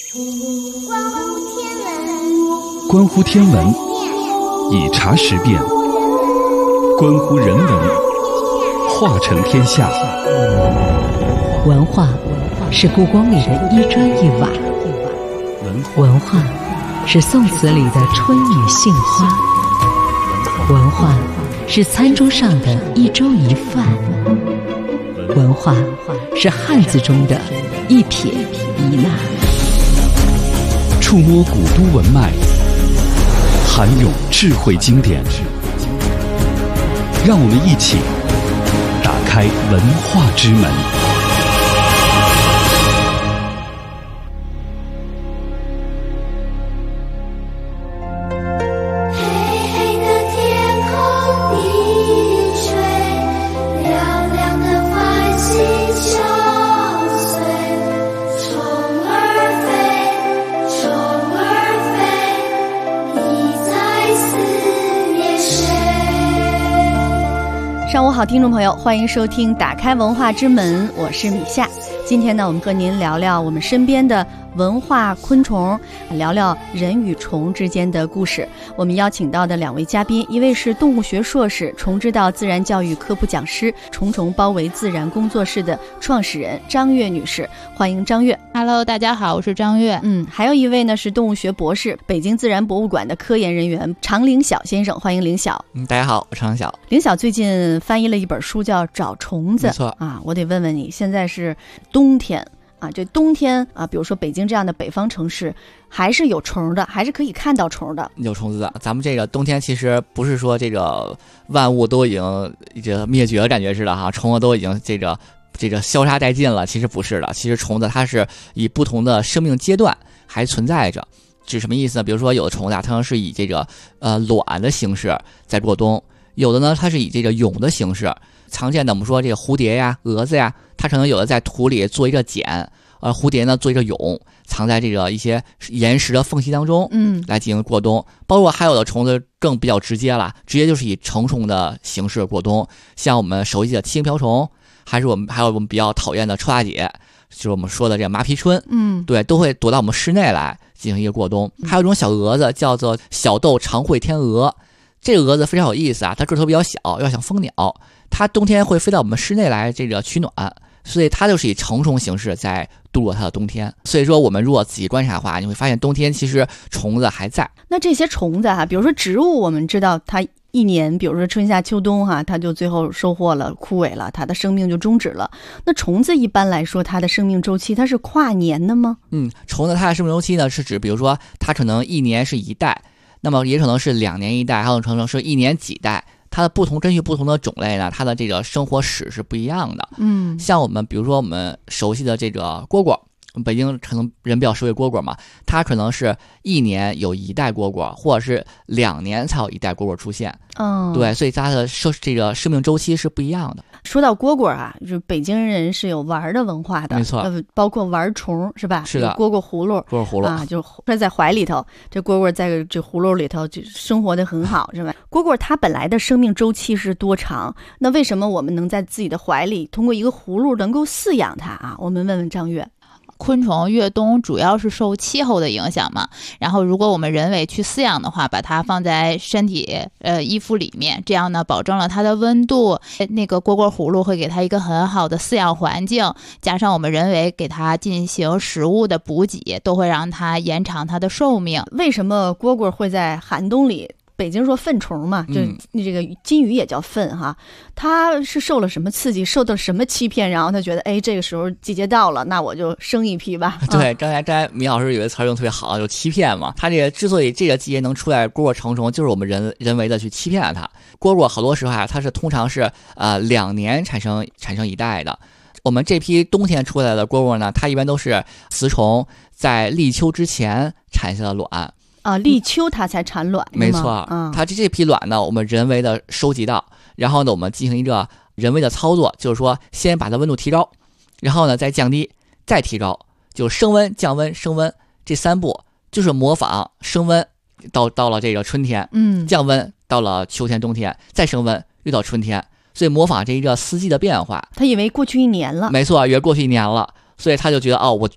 关乎天文，以茶识变；关乎人文，化成天下。 文化是故宫里的一砖一瓦，文化是宋词里的春雨杏花，文化是餐桌上的一粥一饭，文化是汉字中的一撇一捺。 触摸古都文脉，涵咏智慧经典，让我们一起打开文化之门。 上午好，听众朋友，欢迎收听打开文化之门，我是米夏。今天呢，我们和您聊聊我们身边的文化昆虫，聊聊人与虫之间的故事。我们邀请到的两位嘉宾，一位是动物学硕士、虫之道自然教育科普讲师、虫虫包围自然工作室的创始人张悦女士，欢迎张悦。 Hello， 大家好，我是张悦。 还有一位呢是动物学博士、北京自然博物馆的科研人员常凌晓先生，欢迎凌晓。 大家好，我是常凌晓。 凌晓最近翻译了一本书叫《找虫子》， 没错啊，我得问问你，现在是冬天啊，这冬天啊，比如说北京这样的北方城市，还是有虫的，还是可以看到虫的， 有虫子的。咱们这个冬天其实不是说这个万物都已经灭绝的感觉似的哈，虫子都已经这个消杀殆尽了，其实不是的。其实虫子它是以不同的生命阶段还存在着。是什么意思呢？比如说有的虫子它可能是以这个卵的形式在过冬，有的呢它是以这个蛹的形式。常见的我们说这个蝴蝶呀、蛾子呀，它可能有的在土里做一个茧，蝴蝶呢做一个蛹，藏在这个一些岩石的缝隙当中，来进行过冬。包括还有的虫子更比较直接了，直接就是以成虫的形式过冬，像我们熟悉的七星瓢虫，还有我们比较讨厌的臭大姐，就是我们说的这个麻皮春，对，都会躲到我们室内来进行一个过冬。还有一种小蛾子叫做小豆长喙天蛾，这个蛾子非常有意思啊，它个头比较小，要像蜂鸟，它冬天会飞到我们室内来这个取暖，所以它就是以成虫形式在度过它的冬天。所以说我们如果仔细观察的话，你会发现冬天其实虫子还在。 那这些虫子啊，比如说植物，我们知道它一年，比如说春夏秋冬哈，它就最后收获了、枯萎了，它的生命就终止了。那虫子一般来说，它的生命周期它是跨年的吗？ 虫子它的生命周期呢，是指比如说它可能一年是一代，那么也可能是2年一代，还有可能是1年几代。它的根据不同的种类呢，它的这个生活史是不一样的。像我们比如说我们熟悉的这个蝈蝈，北京可能人比较熟悉蝈蝈嘛，它可能是1年有一代蝈蝈，或者是2年才有一代蝈蝈出现。对，所以它的这个生命周期是不一样的。 说到蝈蝈啊，就是北京人是有玩的文化的， 没错， 包括玩虫是吧？ 是的， 蝈蝈葫芦啊，就揣在怀里头，这蝈蝈在这葫芦里头就生活得很好，是吧？蝈蝈它本来的生命周期是多长？那为什么我们能在自己的怀里通过一个葫芦能够饲养它啊？我们问问张悦。 昆虫越冬主要是受气候的影响嘛，然后如果我们人为去饲养的话，把它放在身体衣服里面，这样呢保证了它的温度，那个蝈蝈葫芦会给它一个很好的饲养环境，加上我们人为给它进行食物的补给，都会让它延长它的寿命。 为什么蝈蝈会在寒冬里？北京说粪虫嘛，就这个金鱼也叫粪哈，它是受了什么刺激，受到什么欺骗，然后他觉得这个时候季节到了，那我就生一批吧。 对，刚才米老师有一个词用特别好，就欺骗嘛。它这个之所以这个季节能出来蝈蝈成虫，就是我们人为的去欺骗了它。蝈蝈好多时候啊，它是通常是2年产生一代的。我们这批冬天出来的蝈蝈呢，它一般都是雌虫在立秋之前产下的卵。 立秋它才产卵， 没错。它这批卵呢，我们人为的收集到，然后呢，我们进行一个人为的操作，就是说先把它温度提高，然后呢再降低，再提高，就升温、降温、升温这3步，就是模仿升温到了这个春天，降温到了秋天、冬天，再升温又到春天，所以模仿这一个四季的变化。 他以为过去1年了， 没错，以为过去1年了，所以他就觉得我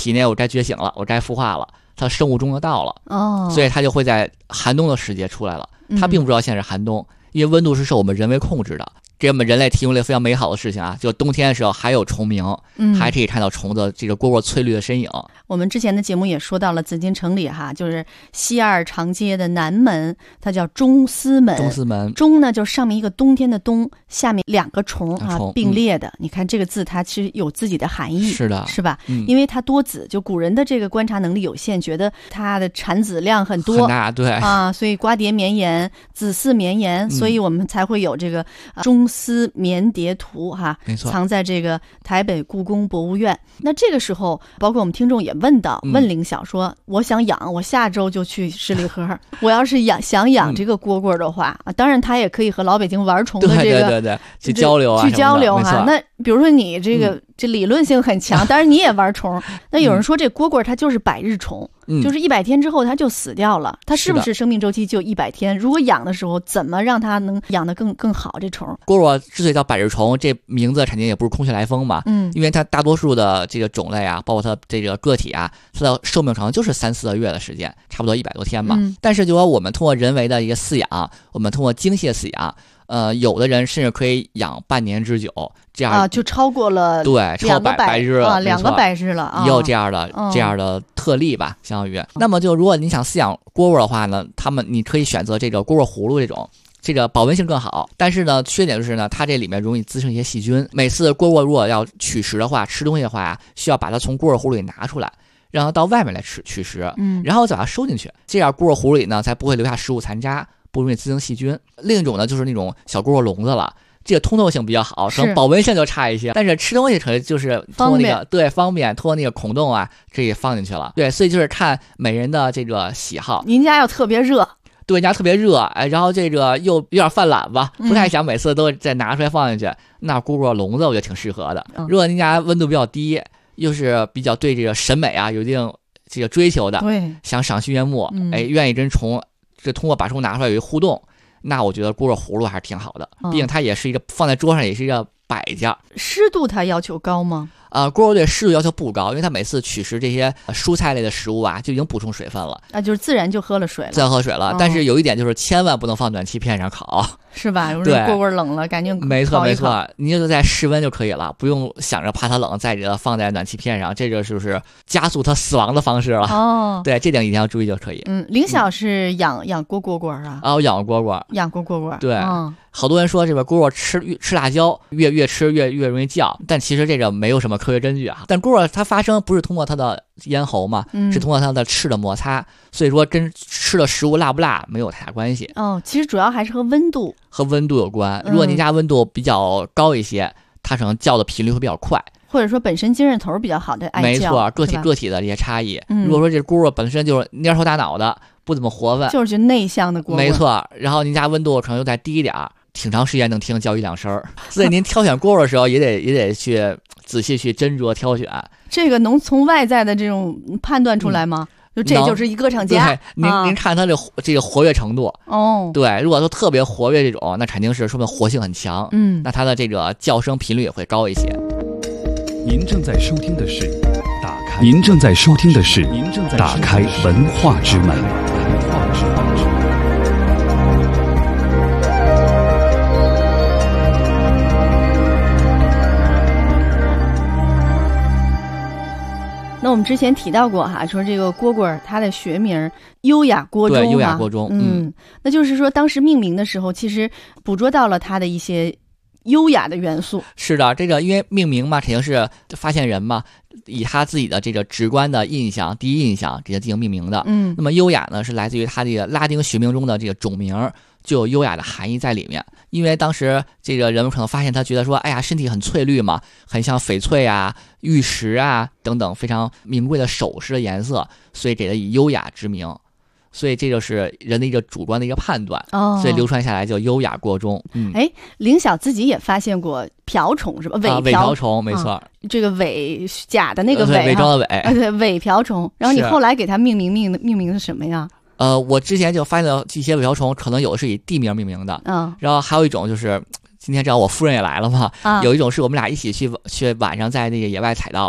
体内我该觉醒了，我该孵化了，它生物钟就到了， 哦， 所以它就会在寒冬的时节出来了。它并不知道现在是寒冬，因为温度是受我们人为控制的。给我们人类提供了非常美好的事情啊，就冬天的时候还有虫鸣，还可以看到虫子这个蝈蝈翠绿的身影。 我们之前的节目也说到了紫禁城里哈，就是西二长街的南门，它叫中司门。 中司门， 中呢就是上面一个冬天的冬，下面2个虫啊并列的。你看这个字，它其实有自己的含义， 是的， 是吧？因为它多子，就古人的这个观察能力有限，觉得它的产子量很多， 很大，对啊，所以瓜瓞绵延，子嗣绵延，所以我们才会有这个中司绵蝶图哈， 没错， 藏在这个台北故宫博物院。那这个时候，包括我们听众也问凌晓说，我想养，我下周就去十里河，我要是想养这个蝈蝈的话，当然他也可以和老北京玩虫的这个对去交流啊， 去交流哈。那比如说你这个这理论性很强，当然你也玩虫，那有人说这蝈蝈它就是百日虫。就是100天之后它就死掉了，它是不是生命周期就100天？如果养的时候怎么让它能养得更好？这虫蝈蝈之所以叫百日虫，这名字肯定也不是空穴来风嘛。因为它大多数的这个种类啊，包括它这个个体啊，它的寿命长就是3-4个月的时间，差不多100多天嘛。但是就说我们通过人为的一个饲养，我们通过精细的饲养。有的人甚至可以养半年之久，这样啊，就超过了对，超百日了 ，2个百日了， 也有这样的特例吧，相当于。那么就如果你想饲养蝈蝈的话呢，你可以选择这个蝈蝈葫芦这个保温性更好，但是呢，缺点就是呢，它这里面容易滋生一些细菌。每次蝈蝈如果要取食的话，吃东西的话呀，需要把它从蝈蝈葫芦里拿出来，让它到外面来取食，然后再把它收进去，这样蝈蝈葫芦里呢才不会留下食物残渣。不容易滋生细菌。另一种呢，就是那种小蝈蝈笼子了，这个通透性比较好，可能保温性就差一些，但是吃东西可能就是通过那个对方便，通过那个孔洞啊，可以放进去了。对，所以就是看每人的这个喜好。 您家要特别热， 对，家特别热，然后这个又有点犯懒吧，不太想每次都再拿出来放进去，那蝈蝈笼子我觉得挺适合的。如果您家温度比较低，又是比较对这个审美啊有一定这个追求的， 对， 想赏心悦目，愿意跟虫。这通过把虫拿出来有一互动，那我觉得蝈蝈葫芦还是挺好的，毕竟它也是一个放在桌上也是一个摆件。 湿度它要求高吗？ 蝈蝈对湿度要求不高，因为它每次取食这些蔬菜类的食物啊，就已经补充水分了， 就是自然就喝了水了， 自然喝水了。但是有一点就是千万不能放暖气片上烤， 是吧？对，蝈蝈冷了赶紧没错，你就在室温就可以了，不用想着怕它冷再给它放在暖气片上，这就是加速它死亡的方式了。对，这点一定要注意就可以。 凌晓是养过蝈蝈啊？ 我养过蝈蝈， 养过蝈蝈。 对，好多人说这个蝈蝈吃辣椒越吃越容易叫，但其实这个没有什么科学根据啊。但蝈蝈它发声不是通过它的咽喉嘛，是通过它的翅的摩擦，所以说跟吃的食物辣不辣没有太大关系。 其实主要还是和温度有关。如果您家温度比较高一些，它可能叫的频率会比较快， 或者说本身精神头比较好的爱叫。 没错，个体的这些差异。如果说这蝈蝈本身就是蔫头大脑的，不怎么活泛， 就是内向的蝈蝈。 没错，然后您家温度可能又再低一点，挺长时间能听叫1-2声，所以您挑选蝈蝈的时候也得去仔细去斟酌挑选。 这个能从外在的这种判断出来吗？就这就是一歌唱家。 对，您看它这个活跃程度。对，如果说特别活跃这种，那肯定是说明活性很强。那它的这个叫声频率也会高一些。 您正在收听的是打开文化之门。 那我们之前提到过哈，说这个蝈蝈它的学名优雅蝈螽， 对，优雅蝈螽。 那就是说当时命名的时候，其实捕捉到了它的一些优雅的元素。 是的，这个因为命名嘛，肯定是发现人嘛，以他自己的这个直观的印象、第一印象给他进行命名的。那么优雅呢，是来自于他这个拉丁学名中的这个种名，就有优雅的含义在里面。因为当时这个人们可能发现他觉得说，哎呀，身体很翠绿嘛，很像翡翠啊、玉石啊等等非常名贵的首饰的颜色，所以给他以优雅之名。所以这就是人的一个主观的一个判断，所以流传下来就优雅蝈螽。 凌晓自己也发发现过瓢虫是吧？ 伪瓢虫，没错。 这个伪假的那个伪装的伪， 对，伪瓢虫。然后你后来给它命名是什么呀？ 我之前就发现了这些伪瓢虫，可能有的是以地名命名的，然后还有一种就是今天正好我夫人也来了嘛，有一种是我们俩一起去晚上在那个野外采到的，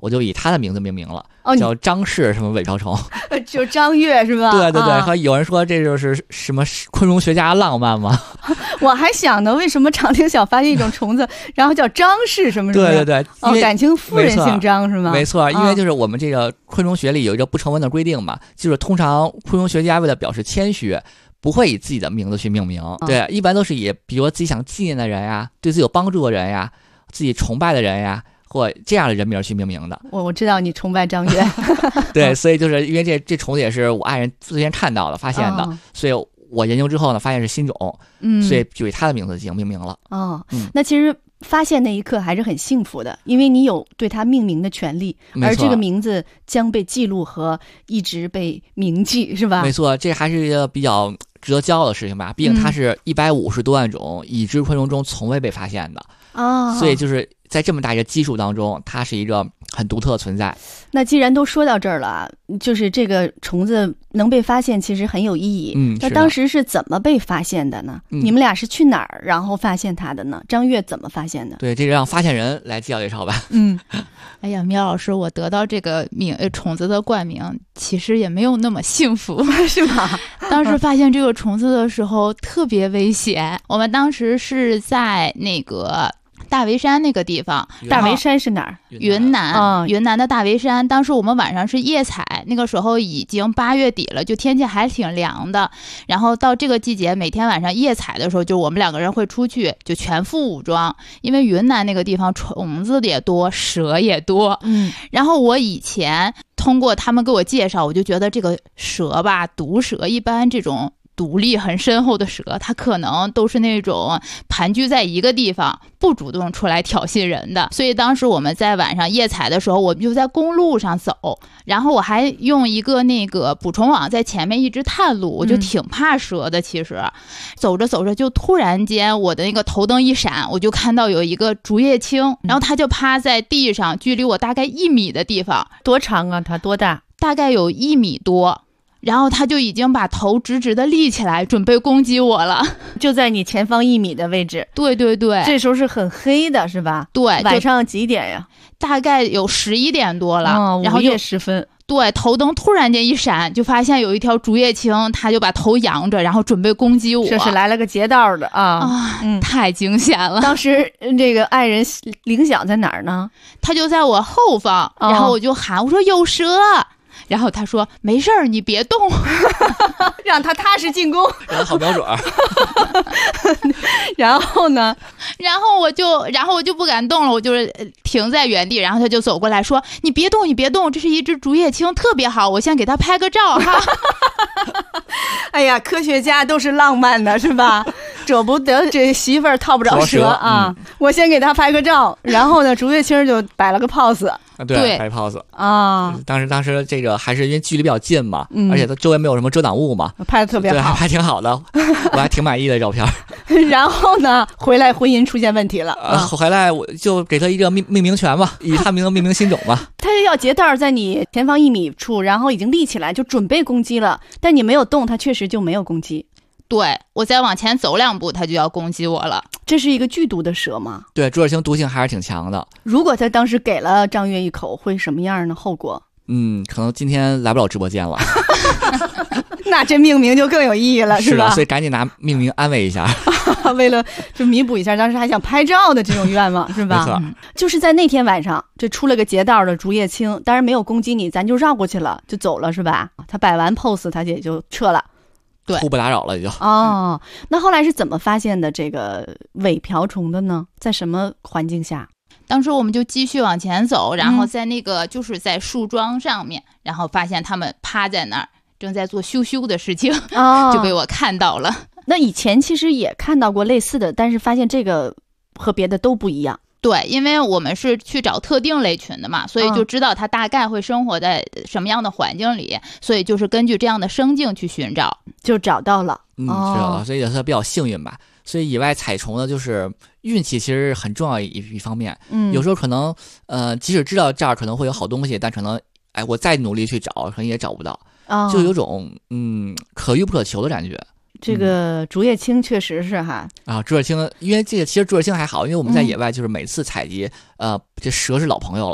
我就以它的名字命名了， 哦， 叫张氏什么尾瓢虫。 就张悦是吧？ 对对对， 啊， 有人说这就是什么昆虫学家浪漫吗？ 我还想呢，为什么长汀想发现一种虫子，然后叫张氏什么什么？ 对对对， 哦，感情妇人姓张是吗？ 没错，因为就是我们这个昆虫学里有一个不成文的规定嘛，就是通常昆虫学家为了表示谦虚，不会以自己的名字去命名，对，一般都是以比如自己想纪念的人呀，对自己有帮助的人呀，自己崇拜的人呀，或这样的人名去命名的。 我知道你崇拜张悦。 对，所以就是因为这虫子也是我爱人最先看到的发现的，所以我研究之后呢，发现是新种，所以就以它的名字进行命名了。 那其实发现那一刻还是很幸福的，因为你有对它命名的权利，而这个名字将被记录和一直被铭记，是吧？ 没错，这还是一个比较值得骄傲的事情吧，毕竟它是150多万种已知昆虫中从未被发现的所以就是在这么大一个基数当中，它是一个很独特的存在。 那既然都说到这儿了，就是这个虫子能被发现其实很有意义。那当时是怎么被发现的呢？你们俩是去哪儿然后发现它的呢？张悦怎么发现的？ 对，这个让发现人来介绍介绍吧。 哎呀，苗老师，我得到这个虫子的冠名，其实也没有那么幸福， 是吧？ 当时发现这个虫子的时候特别危险。我们当时是在那个大围山那个地方。 大围山是哪儿？ 云南，云南的大围山。当时我们晚上是夜采，那个时候已经8月底了，就天气还挺凉的。然后到这个季节，每天晚上夜采的时候，就我们2个人会出去，就全副武装，因为云南那个地方虫子也多，蛇也多。然后我以前通过他们给我介绍，我就觉得这个蛇吧，毒蛇一般这种毒力很深厚的蛇，它可能都是那种盘踞在一个地方，不主动出来挑衅人的。所以当时我们在晚上夜采的时候，我们就在公路上走，然后我还用一个那个捕虫网在前面一直探路，我就挺怕蛇的。其实走着走着，就突然间我的那个头灯一闪，我就看到有一个竹叶青，然后它就趴在地上，距离我大概1米的地方。 多长啊？它多大？ 大概有1米多。然后他就已经把头直直的立起来，准备攻击我了， 就在你前方1米的位置。 对对对， 这时候是很黑的，是吧？ 对， 晚上几点呀？ 大概有11点多了，然后午夜时分。 对，头灯突然间一闪，就发现有一条竹叶青，他就把头扬着，然后准备攻击我。 这是来了个劫道的太惊险了。 当时这个爱人铃响在哪儿呢？ 他就在我后方，然后我就喊，我说有蛇。然后他说没事儿，你别动， 让他踏实进攻， 让他好瞄准。 然后呢？ 然后我就不敢动了，我就是停在原地。然后他就走过来说：“你别动，你别动，这是一只竹叶青，特别好，我先给他拍个照哈。” 哎呀，科学家都是浪漫的，是吧？舍不得这媳妇儿套不着蛇啊！我先给他拍个照，然后呢，竹叶青就摆了个 pose。 对，摆 pose 啊！ 当时这个还是因为距离比较近嘛，而且它周围没有什么遮挡物嘛， 拍的特别好， 对，拍挺好的，我还挺满意的照片。 然后呢，回来婚姻出现问题了。 回来我就给他一个命名权吧，以他名字命名新种吧。 他要劫道在你前方1米处，然后已经立起来就准备攻击了，但你没有动，他确实就没有攻击。 对，我再往前走2步，他就要攻击我了。 这是一个剧毒的蛇吗？ 对，竹叶青毒性还是挺强的。 如果他当时给了张悦一口，会什么样的后果？ 可能今天来不了直播间了。 那这命名就更有意义了， 是吧？ 所以赶紧拿命名安慰一下。 为了就弥补一下当时还想拍照的这种愿望，是吧？ 没错。 就是在那天晚上，这出了个劫道的竹叶青，当然没有攻击你，咱就绕过去了，就走了，是吧？他摆完 pose， 他也就撤了。 对， 互不打扰了也就。 那后来是怎么发现的这个尾瓢虫的呢？在什么环境下？ 当时我们就继续往前走，然后在那个就是在树桩上面，然后发现他们趴在那儿正在做羞羞的事情，就被我看到了。 那以前其实也看到过类似的，但是发现这个和别的都不一样。 对，因为我们是去找特定类群的嘛，所以就知道它大概会生活在什么样的环境里，所以就是根据这样的生境去寻找， 就找到了。 是的，所以也是比较幸运吧。所以野外采虫呢，就是运气其实很重要一方面。有时候可能即使知道这儿可能会有好东西，但可能我再努力去找，可能也找不到，就有种可遇不可求的感觉。 这个竹叶青确实是哈竹叶青，因为这个其实竹叶青还好，因为我们在野外就是每次采集，这蛇是老朋友了，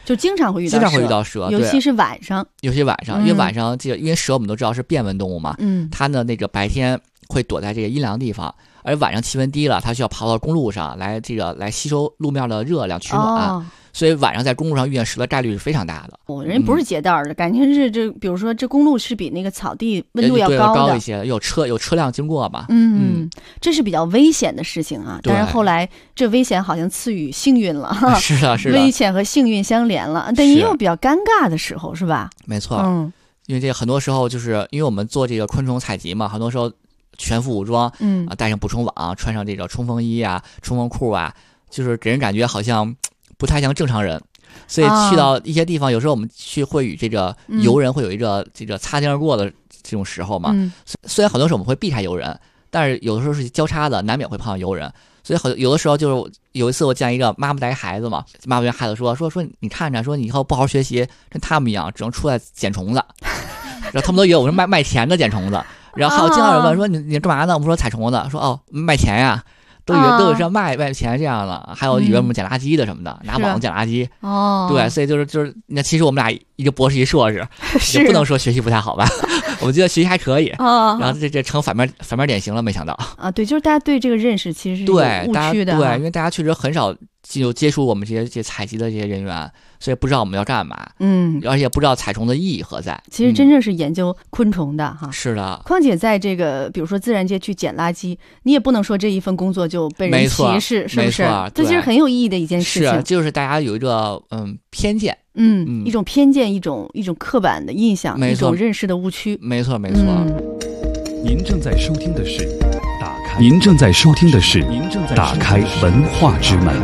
就经常会遇到蛇，尤其是晚上。 因为晚上因为蛇我们都知道是变温动物嘛，它呢那个白天会躲在这个阴凉地方，而晚上气温低了，它需要跑到公路上来吸收路面的热量取暖。所以晚上在公路上遇见蛇的概率是非常大的。 人不是劫道的，感觉是比如说这公路是比那个草地温度要高一些，有车辆经过嘛。 这是比较危险的事情啊。但是后来这危险好像赐予幸运了。 是的， 危险和幸运相连了，但也有比较尴尬的时候，是吧？ 没错。因为这很多时候就是因为我们做这个昆虫采集嘛，很多时候全副武装，带上捕虫网，穿上这个冲锋衣啊、冲锋裤啊，就是给人感觉好像不太像正常人。所以去到一些地方，有时候我们会与这个游人会有一个这个擦肩而过的这种时候嘛。虽然很多时候我们会避开游人，但是有的时候是交叉的，难免会碰到游人。所以有的时候就是有一次我见一个妈妈带孩子嘛，妈妈跟孩子说你看着，说你以后不好好学习，跟他们一样，只能出来捡虫子。然后他们都以为我是卖钱的捡虫子。然后还有经常有人问说你干嘛呢？我们说采虫子，说卖钱呀。都以为是要卖钱这样的，还有以为我们捡垃圾的什么的，拿网子捡垃圾。对，所以就是那其实我们俩一个博士一硕士，也不能说学习不太好吧，我们觉得学习还可以。然后这成反面典型了，没想到啊。 对，就是大家对这个认识其实是有误区的。 对，因为大家确实很少就接触我们这些采集的这些人员，所以不知道我们要干嘛。而且不知道采虫的意义何在。 其实真正是研究昆虫的哈。 是的。 况且在这个比如说自然界去捡垃圾，你也不能说这一份工作就被人歧视，是不是？这其实很有意义的一件事情。 是，就是大家有一个偏见。 一种偏见，一种刻板的印象，一种认识的误区。 没错。 您正在收听的是打开文化之门。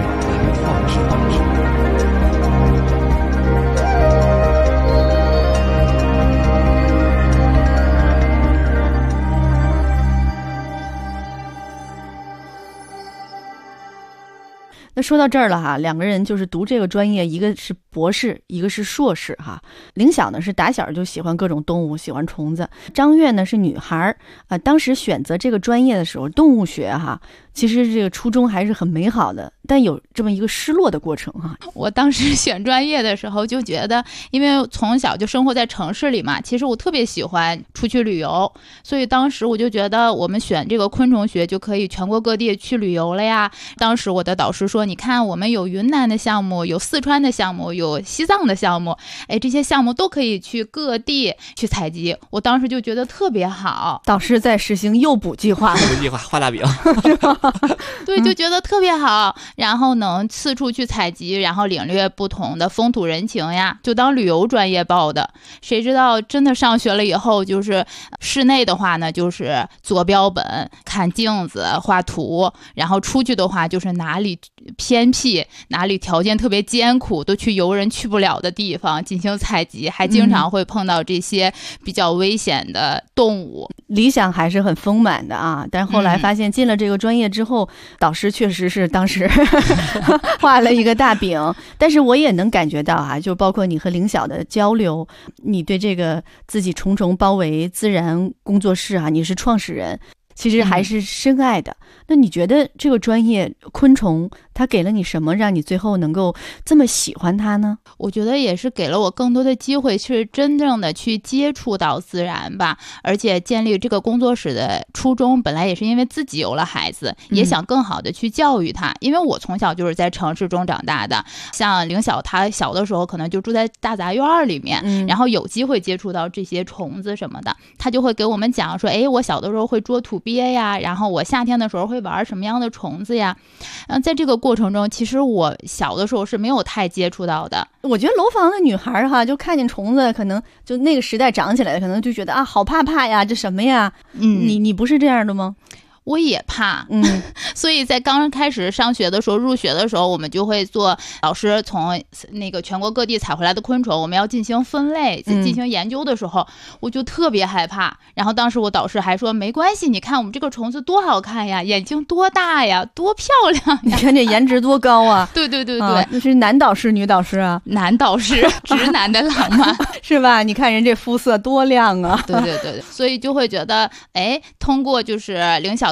那说到这儿了哈，两个人就是读这个专业，一个是博士，一个是硕士哈。凌晓呢是打小就喜欢各种动物，喜欢虫子。张悦呢是女孩当时选择这个专业的时候，动物学哈，其实这个初衷还是很美好的，但有这么一个失落的过程哈。 我当时选专业的时候就觉得，因为从小就生活在城市里嘛，其实我特别喜欢出去旅游，所以当时我就觉得我们选这个昆虫学就可以全国各地去旅游了呀。当时我的导师说，你看我们有云南的项目，有四川的项目，有西藏的项目，这些项目都可以去各地去采集。我当时就觉得特别好。 导师在实行诱捕计划， 画大饼对，就觉得特别好，然后能四处去采集，然后领略不同的风土人情呀，就当旅游专业报的。谁知道真的上学了以后，就是室内的话呢，就是做标本、看镜子、画图，然后出去的话就是哪里偏僻，哪里条件特别艰苦，都去游人去不了的地方进行采集，还经常会碰到这些比较危险的动物。 理想还是很丰满的啊，但是后来发现进了这个专业之后，导师确实是当时画了一个大饼。但是我也能感觉到啊，就包括你和凌晓的交流，你对这个自己重重包围自然工作室啊，你是创始人，其实还是深爱的。那你觉得这个专业昆虫它给了你什么，让你最后能够这么喜欢它呢？ 我觉得也是给了我更多的机会去真正的去接触到自然吧。而且建立这个工作室的初衷本来也是因为自己有了孩子，也想更好的去教育他。因为我从小就是在城市中长大的，像凌晓他小的时候可能就住在大杂院里面，然后有机会接触到这些虫子什么的，他就会给我们讲说，我小的时候会捉土鳖呀，然后我夏天的时候会玩什么样的虫子呀。在这个过程中，其实我小的时候是没有太接触到的。 我觉得楼房的女孩哈，就看见虫子，可能就那个时代长起来的，可能就觉得啊，好怕呀，这什么呀？你不是这样的吗？ 我也怕，所以在刚开始上学的时候，入学的时候，我们就会做老师从那个全国各地采回来的昆虫，我们要进行分类、进行研究的时候，我就特别害怕。然后当时我导师还说，没关系，你看我们这个虫子多好看呀，眼睛多大呀，多漂亮呀， 你看这颜值多高啊！ 对， 那是男导师女导师啊？ 男导师，直男的浪漫是吧？你看人这肤色多亮啊！ 对，所以就会觉得，通过就是凌晓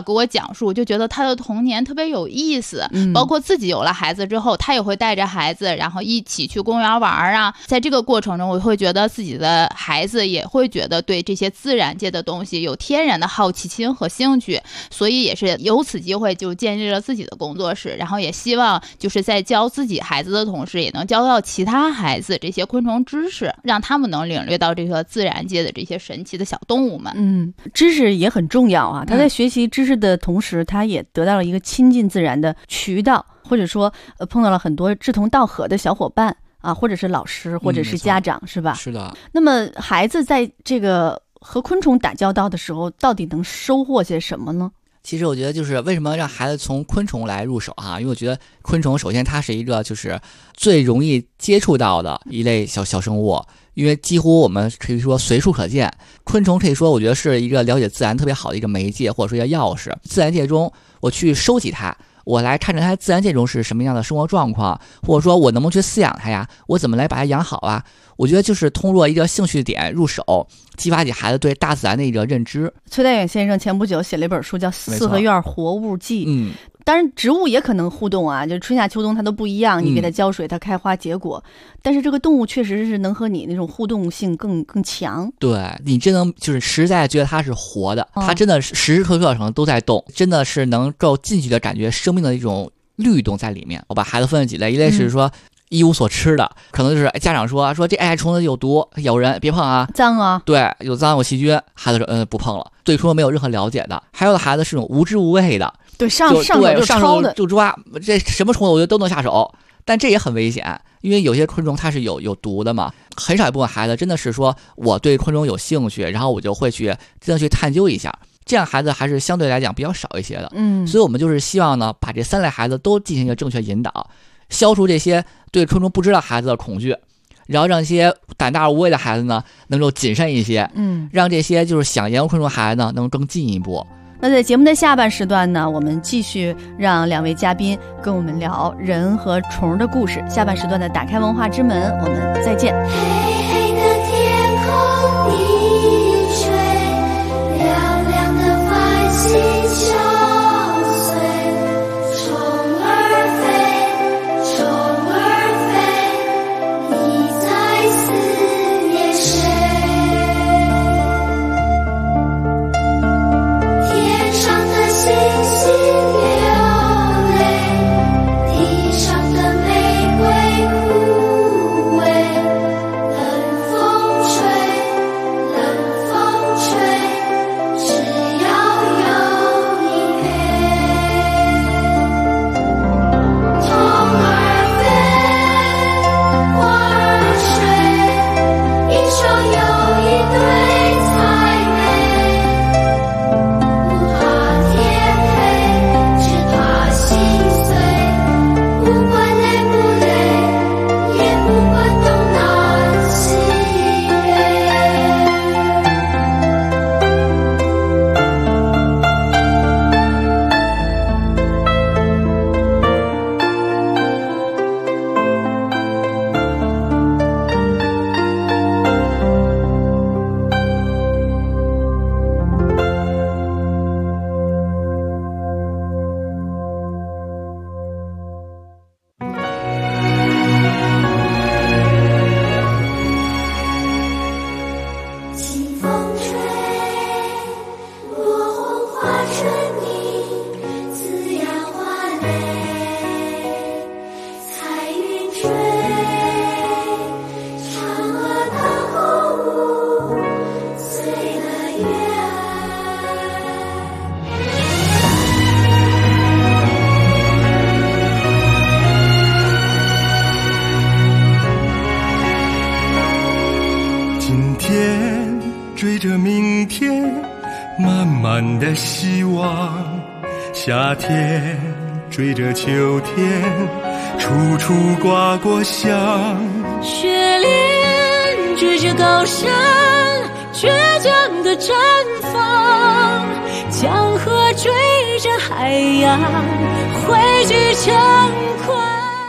给我讲述，就觉得他的童年特别有意思。包括自己有了孩子之后，他也会带着孩子，然后一起去公园玩啊。在这个过程中，我会觉得自己的孩子也会觉得对这些自然界的东西有天然的好奇心和兴趣，所以也是由此机会就建立了自己的工作室，然后也希望就是在教自己孩子的同时，也能教到其他孩子这些昆虫知识，让他们能领略到这个自然界的这些神奇的小动物们。 知识也很重要啊。他在学习知识的同时，他也得到了一个亲近自然的渠道，或者说碰到了很多志同道合的小伙伴啊，或者是老师，或者是家长，是吧？ 是的。 那么孩子在这个和昆虫打交道的时候，到底能收获些什么呢？ 其实我觉得就是为什么让孩子从昆虫来入手哈，因为我觉得昆虫首先它是一个就是最容易接触到的一类小生物，因为几乎我们可以说随处可见。昆虫可以说我觉得是一个了解自然特别好的一个媒介，或者说一个钥匙。自然界中我去收集它，我来看着它自然界中是什么样的生活状况，或者说我能不能去饲养它呀，我怎么来把它养好啊。我觉得就是通过一个兴趣点入手，激发起孩子对大自然的一个认知。 崔代远先生前不久写了一本书叫《四合院活物记》。当然植物也可能互动啊，就是春夏秋冬它都不一样，你给它浇水它开花结果，但是这个动物确实是能和你那种互动性更强。 对，你真能就是实在觉得它是活的，它真的是时时刻刻可能都在动，真的是能够近距离的感觉生命的一种律动在里面。我把孩子分了几类，一类是说一无所吃的，可能就是家长说这虫子有毒咬人别碰啊， 脏啊， 对，有脏有细菌，孩子说不碰了，对昆虫没有任何了解的。还有的孩子是种无知无畏的， 对，上手就抄的， 就抓，这什么虫子我觉得都能下手，但这也很危险，因为有些昆虫它是有毒的嘛。很少一部分孩子真的是说我对昆虫有兴趣，然后我就会去真的去探究一下，这样孩子还是相对来讲比较少一些的。所以我们就是希望呢，把这3类孩子都进行一个正确引导，消除这些对昆虫不知道孩子的恐惧，然后让一些胆大无畏的孩子呢能够谨慎一些，让这些就是想研究昆虫的孩子呢能更进一步。 那在节目的下半时段呢，我们继续让2位嘉宾跟我们聊人和虫的故事。下半时段的打开文化之门，我们再见。 黑黑的天空低垂，亮亮的繁星相随，虫儿飞，虫儿飞，你在思念谁？天上的星星流泪，地上的玫瑰枯萎，冷风吹，冷风吹，只要有你陪。虫儿飞，花儿睡，一双又一对才美。不怕天黑，只怕心碎。不管累不累，也不管东南西北。清风吹，落红花春泥，滋养花蕾。彩云追，嫦娥当红舞，醉了月。 今天追着明天，满满的希望；夏天追着秋天，处处挂过香。 雪莲追着高山，倔强的绽放；江河追着海洋，汇聚成宽。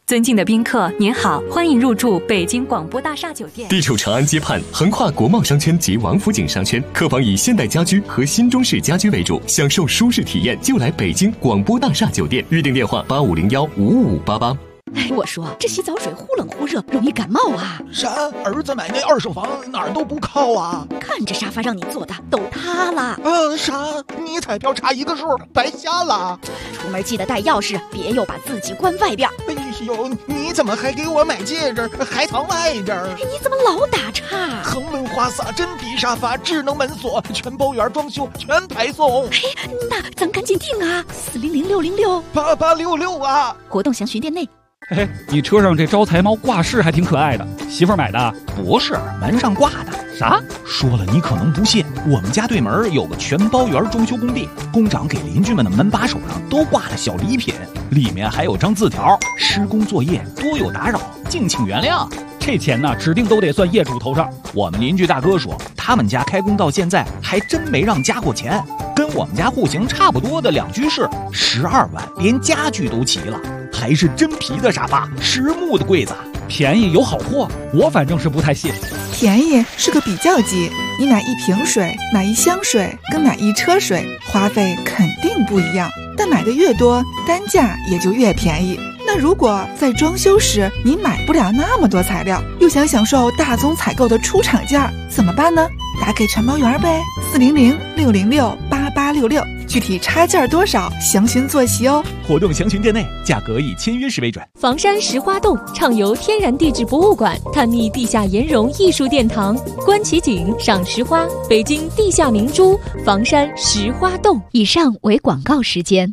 尊敬的宾客，您好，欢迎入住北京广播大厦酒店。 地处长安街畔，横跨国贸商圈及王府井商圈，客房以现代家居和新中式家居为主，享受舒适体验就来北京广播大厦酒店。预订电话85015588。 哎，我说这洗澡水忽冷忽热，容易感冒啊！ 啥？儿子买那二手房哪儿都不靠啊！ 看这沙发让你坐的都塌了。 啥？你彩票差一个数，白瞎了。 出门记得带钥匙，别又把自己关外边。 哎呦，你怎么还给我买戒指，还藏外边？ 你怎么老打岔？ 恒温花洒、真皮沙发、智能门锁、全包圆装修，全排送。 哎，那咱赶紧订啊！400-606-8866 啊！ 活动详询店内。 嘿，你车上这招财猫挂饰还挺可爱的，媳妇儿买的？ 不是，门上挂的。 啥？ 说了你可能不信，我们家对门有个全包圆装修工地，工长给邻居们的门把手上都挂了小礼品，里面还有张字条：施工作业多有打扰，敬请原谅。 这钱呢，指定都得算业主头上。 我们邻居大哥说，他们家开工到现在还真没让加过钱，跟我们家户型差不多的2居室，12万，连家具都齐了，还是真皮的沙发，实木的柜子， 便宜有好货，我反正是不太信。 便宜是个比较级，你买一瓶水、买一箱水跟买一车水，花费肯定不一样，但买的越多，单价也就越便宜。那如果在装修时你买不了那么多材料，又想享受大宗采购的出厂价，怎么办呢？打给全包圆呗，400-606-8866，具体差价多少，详询坐席哦。 活动详询店内，价格以签约时为准。 房山石花洞畅游天然地质博物馆，探秘地下岩溶艺术殿堂，观奇景，赏石花，北京地下明珠，房山石花洞。 以上为广告时间。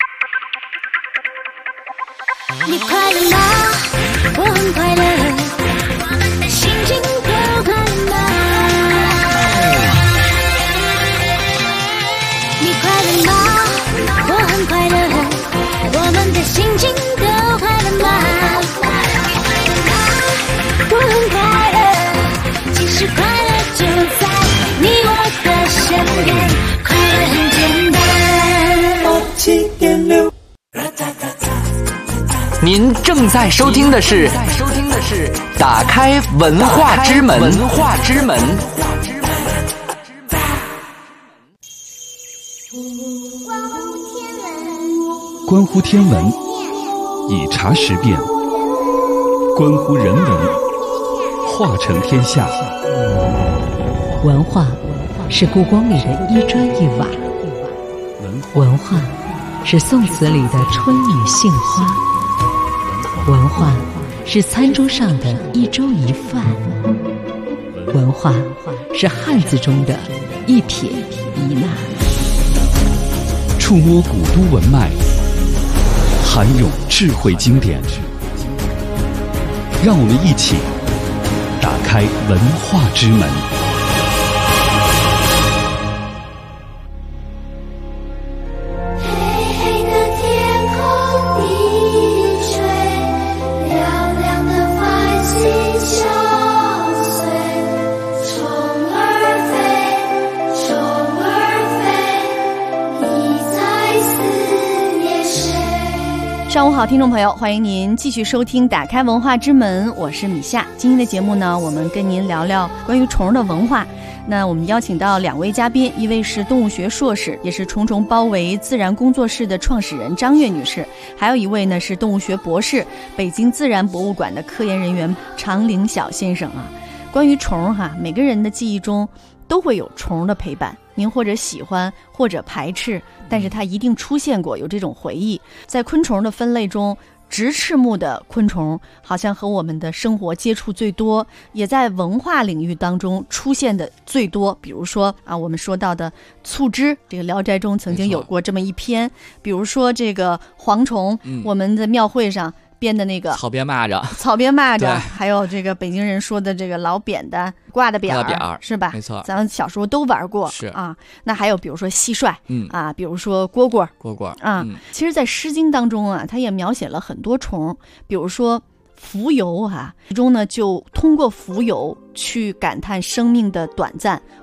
你快乐吗？我很快乐，心情够快乐吗？你快乐吗？我很快乐，我们的心情都快乐吗？我很快乐，其实快乐就在你我的身边，快乐很简单。7.6。 您正在收听的是打开文化之门。 关乎天文，以茶识变；关乎人文，化成天下。 文化是故宫里的一砖一瓦，文化是宋词里的春雨杏花，文化是餐桌上的一粥一饭，文化是汉字中的一撇一捺。 触摸古都文脉，涵涌智慧经典，让我们一起打开文化之门。 上午好，听众朋友，欢迎您继续收听打开文化之门，我是米夏。今天的节目呢，我们跟您聊聊关于虫的文化。那我们邀请到2位嘉宾，一位是动物学硕士，也是虫虫包围自然工作室的创始人张悦女士，还有一位呢是动物学博士，北京自然博物馆的科研人员常凌晓先生啊。关于虫每个人的记忆中都会有虫的陪伴，您或者喜欢或者排斥，但是它一定出现过，有这种回忆。在昆虫的分类中，直翅目的昆虫好像和我们的生活接触最多，也在文化领域当中出现的最多。比如说我们说到的促织，这个《聊斋》中曾经有过这么一篇。比如说这个蝗虫，我们的庙会上编的那个草编蚂蚱，还有这个北京人说的这个老扁担挂的扁儿，是吧？ 没错， 咱们小时候都玩过。 是啊，那还有比如说蟋蟀，比如说蝈蝈其实在《诗经》当中它也描写了很多虫，比如说蜉蝣其中呢就通过蜉蝣去感叹生命的短暂，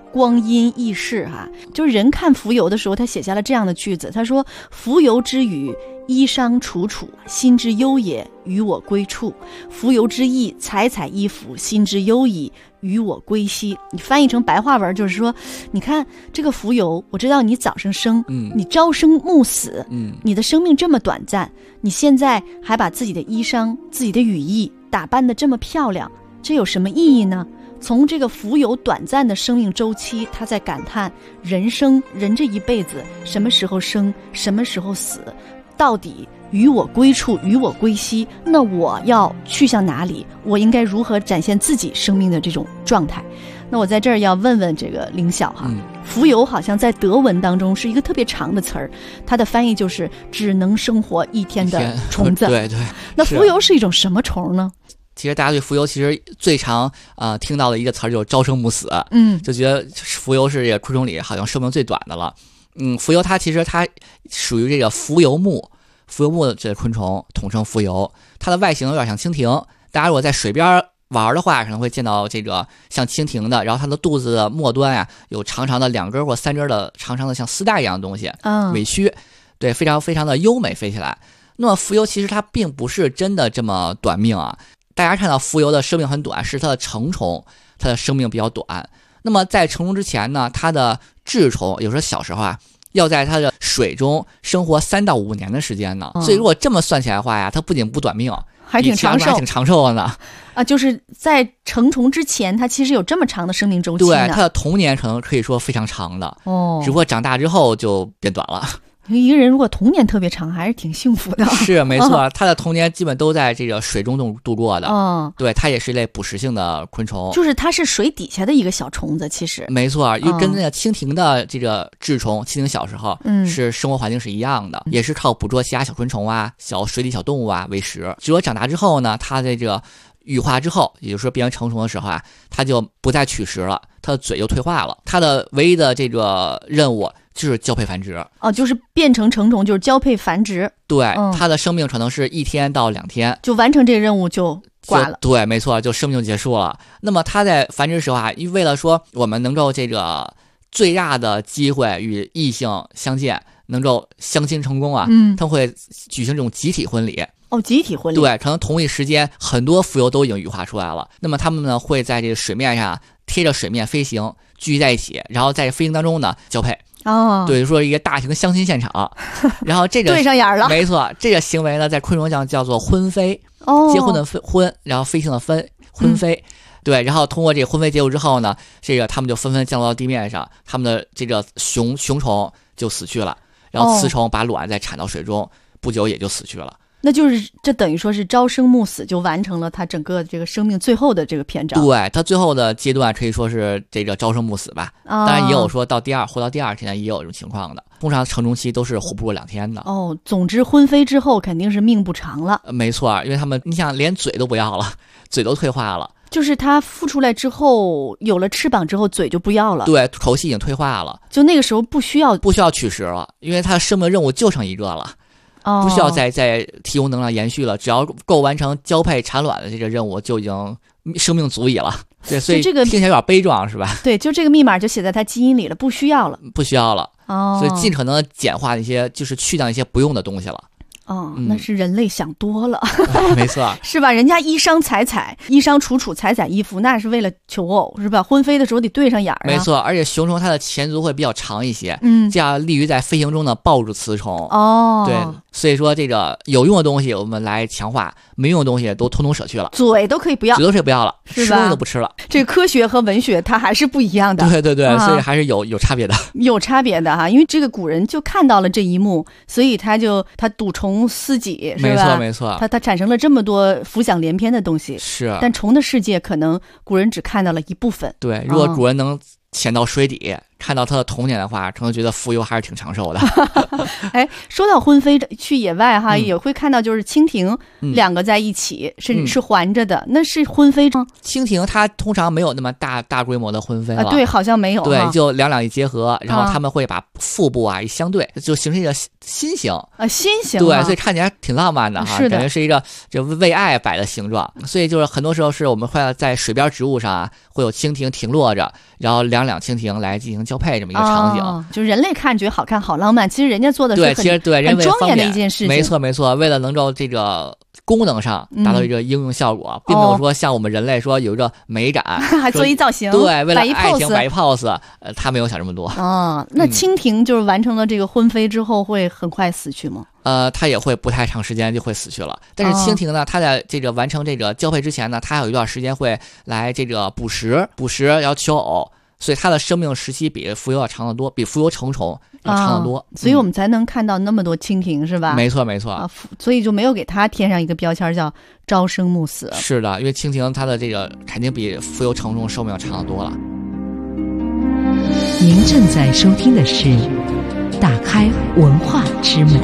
光阴易逝哈。就是人看浮游的时候，他写下了这样的句子，他说：浮游之语，衣裳楚楚，心之忧也，与我归处。浮游之意，采采衣服，心之忧矣，与我归西。你翻译成白话文就是说，你看这个浮游，我知道你早上生，你朝生暮死，你的生命这么短暂，你现在还把自己的衣裳、自己的羽翼打扮得这么漂亮，这有什么意义呢？从这个浮游短暂的生命周期，他在感叹人这一辈子什么时候生，什么时候死，到底与我归处，与我归西，那我要去向哪里？我应该如何展现自己生命的这种状态？那我在这儿要问问这个凌晓哈，浮游好像在德文当中是一个特别长的词儿，它的翻译就是只能生活一天的虫子。 对对。 那浮游是一种什么虫呢？ 其实大家对浮游其实最常听到的一个词儿就是朝生暮死，就觉得浮游是这个昆虫里好像寿命最短的了。浮游它其实它属于这个浮游目的这个昆虫，统称浮游。它的外形有点像蜻蜓，大家如果在水边玩的话，可能会见到这个像蜻蜓的，然后它的肚子的末端呀有长长的2根或3根的长长的像丝带一样的东西，尾须，对，非常非常的优美，飞起来。那么浮游其实它并不是真的这么短命啊。大家看到浮游的生命很短，是它的成虫，它的生命比较短。那么在成虫之前呢，它的稚虫，有时候小时候要在它的水中生活3到5年的时间呢。所以如果这么算起来的话呀，它不仅不短命， 还挺长寿， 还挺长寿的呢。 就是在成虫之前，它其实有这么长的生命周期呢。 对，它的童年可以说非常长的，只不过长大之后就变短了。 一个人如果童年特别长，还是挺幸福的。 是没错，他的童年基本都在这个水中度过的。对，它也是一类捕食性的昆虫， 就是它是水底下的一个小虫子。其实没错，因为跟那个蜻蜓的这个稚虫，蜻蜓小时候是生活环境是一样的，也是靠捕捉其他小昆虫小水底小动物为食。只不过长大之后呢，它的这个羽化之后，也就是说变成成虫的时候它就不再取食了，它的嘴就退化了。它的唯一的这个任务就是交配繁殖。 就是变成成虫就是交配繁殖。 对，它的生命可能是1天到2天， 就完成这个任务就挂了。 对，没错，就生命就结束了。那么它在繁殖的时候为了说我们能够这个最大的机会与异性相见，能够相亲成功它会举行这种集体婚礼。 集体婚礼。 对，可能同一时间很多浮游都已经羽化出来了。那么它们呢会在这个水面上贴着水面飞行，聚集在一起，然后在飞行当中呢交配。对，说一个大型相亲现场。然后这个对上眼了。 没错，这个行为呢在昆虫上叫做婚飞。结婚的婚，然后飞行的婚飞。对，然后通过这个婚飞结束之后呢，这个他们就纷纷降落到地面上，他们的这个雄虫就死去了，然后雌虫把卵再产到水中，不久也就死去了。 那就是这等于说是朝生暮死，就完成了他整个这个生命最后的这个篇章。 对，他最后的阶段可以说是这个朝生暮死吧。当然也有说活到第2天也有这种情况的。通常成虫期都是活不过2天的。 总之婚飞之后肯定是命不长了。 没错，因为他们你想连嘴都不要了，嘴都退化了。 就是它孵出来之后，有了翅膀之后，嘴就不要了。 对，口系已经退化了， 就那个时候不需要取食了，因为它的生命任务就剩一个了。不需要再提供能量延续了，只要够完成交配产卵的这个任务，就已经生命足矣了。对，所以这个听起来有点悲壮，是吧？ 对，就这个密码就写在它基因里了，不需要了。 所以尽可能的简化一些，就是去掉一些不用的东西了。 那是人类想多了。 没错， 是吧？人家衣裳楚楚，采采衣服，那是为了求偶，是吧？婚飞的时候得对上眼儿。 没错，而且雄虫它的前足会比较长一些，这样利于在飞行中呢抱住雌虫。对，所以说这个有用的东西我们来强化，没用的东西都统统舍去了。 嘴都可以不要了， 是吧？ 吃东西都不吃了。 这个科学和文学它还是不一样的。 对，所以还是有差别的。 有差别的因为这个古人就看到了这一幕，所以他赌虫思己，是吧？ 没错， 他产生了这么多浮想联翩的东西。 是， 但虫的世界可能古人只看到了一部分。 对，如果古人能潜到水底， 看到它的童年的话，可能觉得蜉蝣还是挺长寿的。 哎，说到婚飞去野外哈，也会看到就是蜻蜓两个在一起，是环着的，那是婚飞吗？ 蜻蜓它通常没有那么大规模的婚飞了， 对，好像没有。 对，就两一结合，然后他们会把腹部一相对，就形成一个心形心形。 对，所以看起来挺浪漫的哈， 是的， 感觉是一个就为爱摆的形状。所以就是很多时候是我们会在水边植物上会有蜻蜓停落着，然后两蜻蜓来进行交配这么一个场景。 就人类看觉得好看好浪漫，其实人家做的是对，其实对人为很庄严的一件事情。 没错，为了能够这个功能上达到一个应用效果，并没有说像我们人类说有一个美感， 还做一造型， 对，为了爱情摆一 pose，他没有想这么多。 那蜻蜓就是完成了这个婚飞之后会很快死去吗？ 它也会不太长时间就会死去了。但是蜻蜓呢，它在这个完成这个交配之前呢，它还有一段时间会来这个捕食，要求偶。所以它的生命时期比蜉蝣要长得多，比蜉蝣成虫要长得多， 所以我们才能看到那么多蜻蜓，是吧？ 没错所以就没有给它添上一个标签叫朝生暮死。 是的，因为蜻蜓它的这个肯定比蜉蝣成虫寿命长得多了。 您正在收听的是打开文化之门。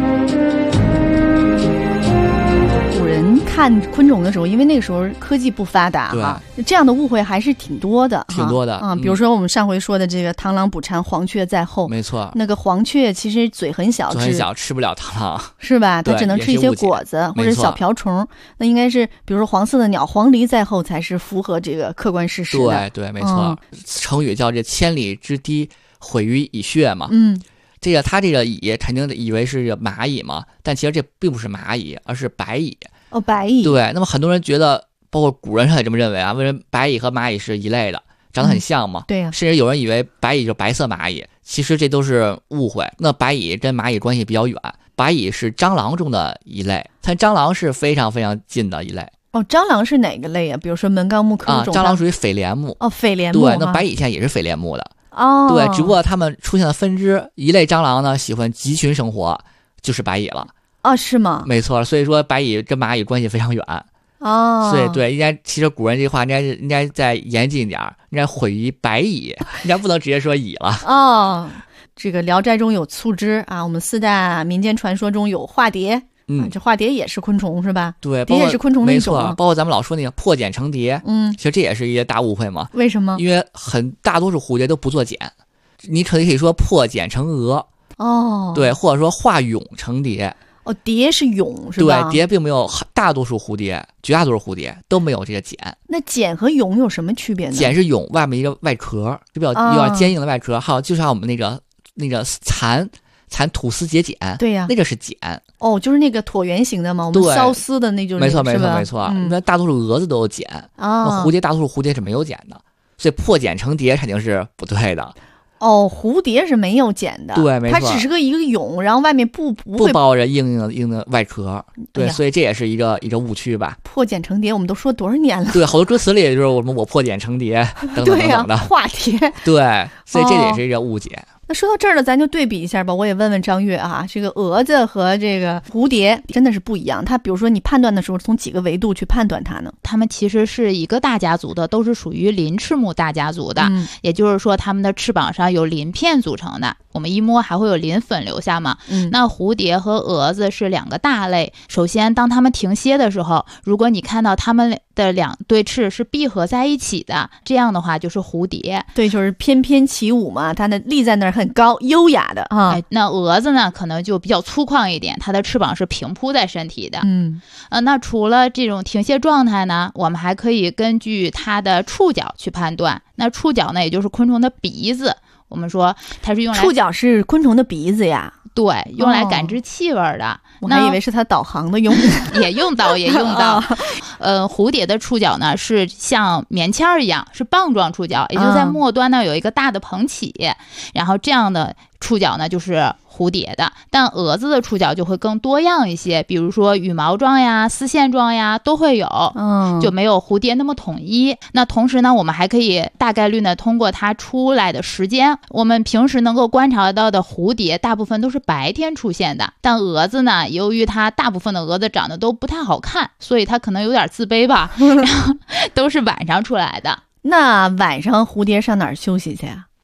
看昆虫的时候，因为那个时候科技不发达哈，这样的误会还是挺多的比如说我们上回说的这个螳螂捕蝉，黄雀在后， 没错， 那个黄雀其实嘴很小， 吃不了螳螂， 是吧？它只能吃一些果子或者小瓢虫。那应该是比如说黄色的鸟，黄鹂在后才是符合这个客观事实的。 对，没错。成语叫这千里之堤毁于蚁穴嘛。这个他这个蚁肯定以为是蚂蚁嘛，但其实这并不是蚂蚁，而是白蚁。 白蚁。 对，那么很多人觉得，包括古人也这么认为啊，为什么白蚁和蚂蚁是一类的，长得很像嘛？ 对呀。 甚至有人以为白蚁就是白色蚂蚁，其实这都是误会。那白蚁跟蚂蚁关系比较远，白蚁是蟑螂中的一类，它蟑螂是非常非常近的一类。 蟑螂是哪个类啊？比如说门纲目科种。 蟑螂属于蜚蠊目。 蜚蠊目。 对，那白蚁现在也是蜚蠊目的。 对， 只不过它们出现了分支，一类蟑螂呢喜欢集群生活，就是白蚁了。 是吗？ 没错，所以说白蚁跟蚂蚁关系非常远。所以对，应该其实古人这句话应该再严谨一点，应该毁于白蚁，应该不能直接说蚁了。 这个《聊斋》中有醋汁啊，我们四大民间传说中有化蝶。这化蝶也是昆虫是吧？ 对， 蝶也是昆虫的一种。 没错，包括咱们老说那个破茧成蝶，其实这也是一些大误会嘛。 为什么？ 因为大多数蝴蝶都不做茧，你可以说破茧成蛾。对，或者说化蛹成蝶。 蝶是蛹是吧？ 对，蝶并没有，大多数蝴蝶，绝大多数蝴蝶都没有这个茧。 那茧和蛹有什么区别呢？ 茧是蛹外面一个外壳，就比较有点坚硬的外壳，还有就像我们那个蚕吐丝结茧， 对呀， 那个是茧。 就是那个椭圆形的嘛，我们缫丝的那就是。 没错。那大多数蛾子都有茧那大多数蝴蝶是没有茧的，所以破茧成蝶肯定是不对的。 蝴蝶是没有茧的， 对，没错， 它只是一个蛹，然后外面不会包着硬的外壳，对，所以这也是一个误区吧。 破茧成蝶，我们都说多少年了？ 对，好多歌词里也就是我破茧成蝶等等的化蝶， 对，所以这也是一个误解。 那说到这儿了，咱就对比一下吧。我也问问张悦啊，这个蛾子和这个蝴蝶真的是不一样。它比如说你判断的时候，从几个维度去判断它呢？ 它们其实是一个大家族的，都是属于鳞翅目大家族的。也就是说，它们的翅膀上有鳞片组成的，我们一摸还会有鳞粉留下嘛。那蝴蝶和蛾子是两个大类。首先，当它们停歇的时候，如果你看到它们的两对翅是闭合在一起的，这样的话就是蝴蝶。 对，就是翩翩起舞嘛，它的立在那儿很高优雅的啊。 那蛾子呢，可能就比较粗犷一点，它的翅膀是平铺在身体的。那除了这种停歇状态呢，我们还可以根据它的触角去判断。那触角呢，也就是昆虫的鼻子。我们说它是用来， 触角是昆虫的鼻子呀。 对，用来感知气味的。 我还以为是它导航的用也用到。蝴蝶的触角呢是像棉签一样，是棒状触角，也就是在末端呢有一个大的膨起，然后这样的触角呢就是蝴蝶的。但蛾子的触角就会更多样一些，比如说羽毛状呀、丝线状呀都会有，就没有蝴蝶那么统一。那同时呢，我们还可以大概率呢通过它出来的时间，我们平时能够观察到的蝴蝶大部分都是白天出现的，但蛾子呢，由于它大部分的蛾子长得都不太好看，所以它可能有点自卑吧，然后都是晚上出来的。 那晚上蝴蝶上哪儿休息去啊？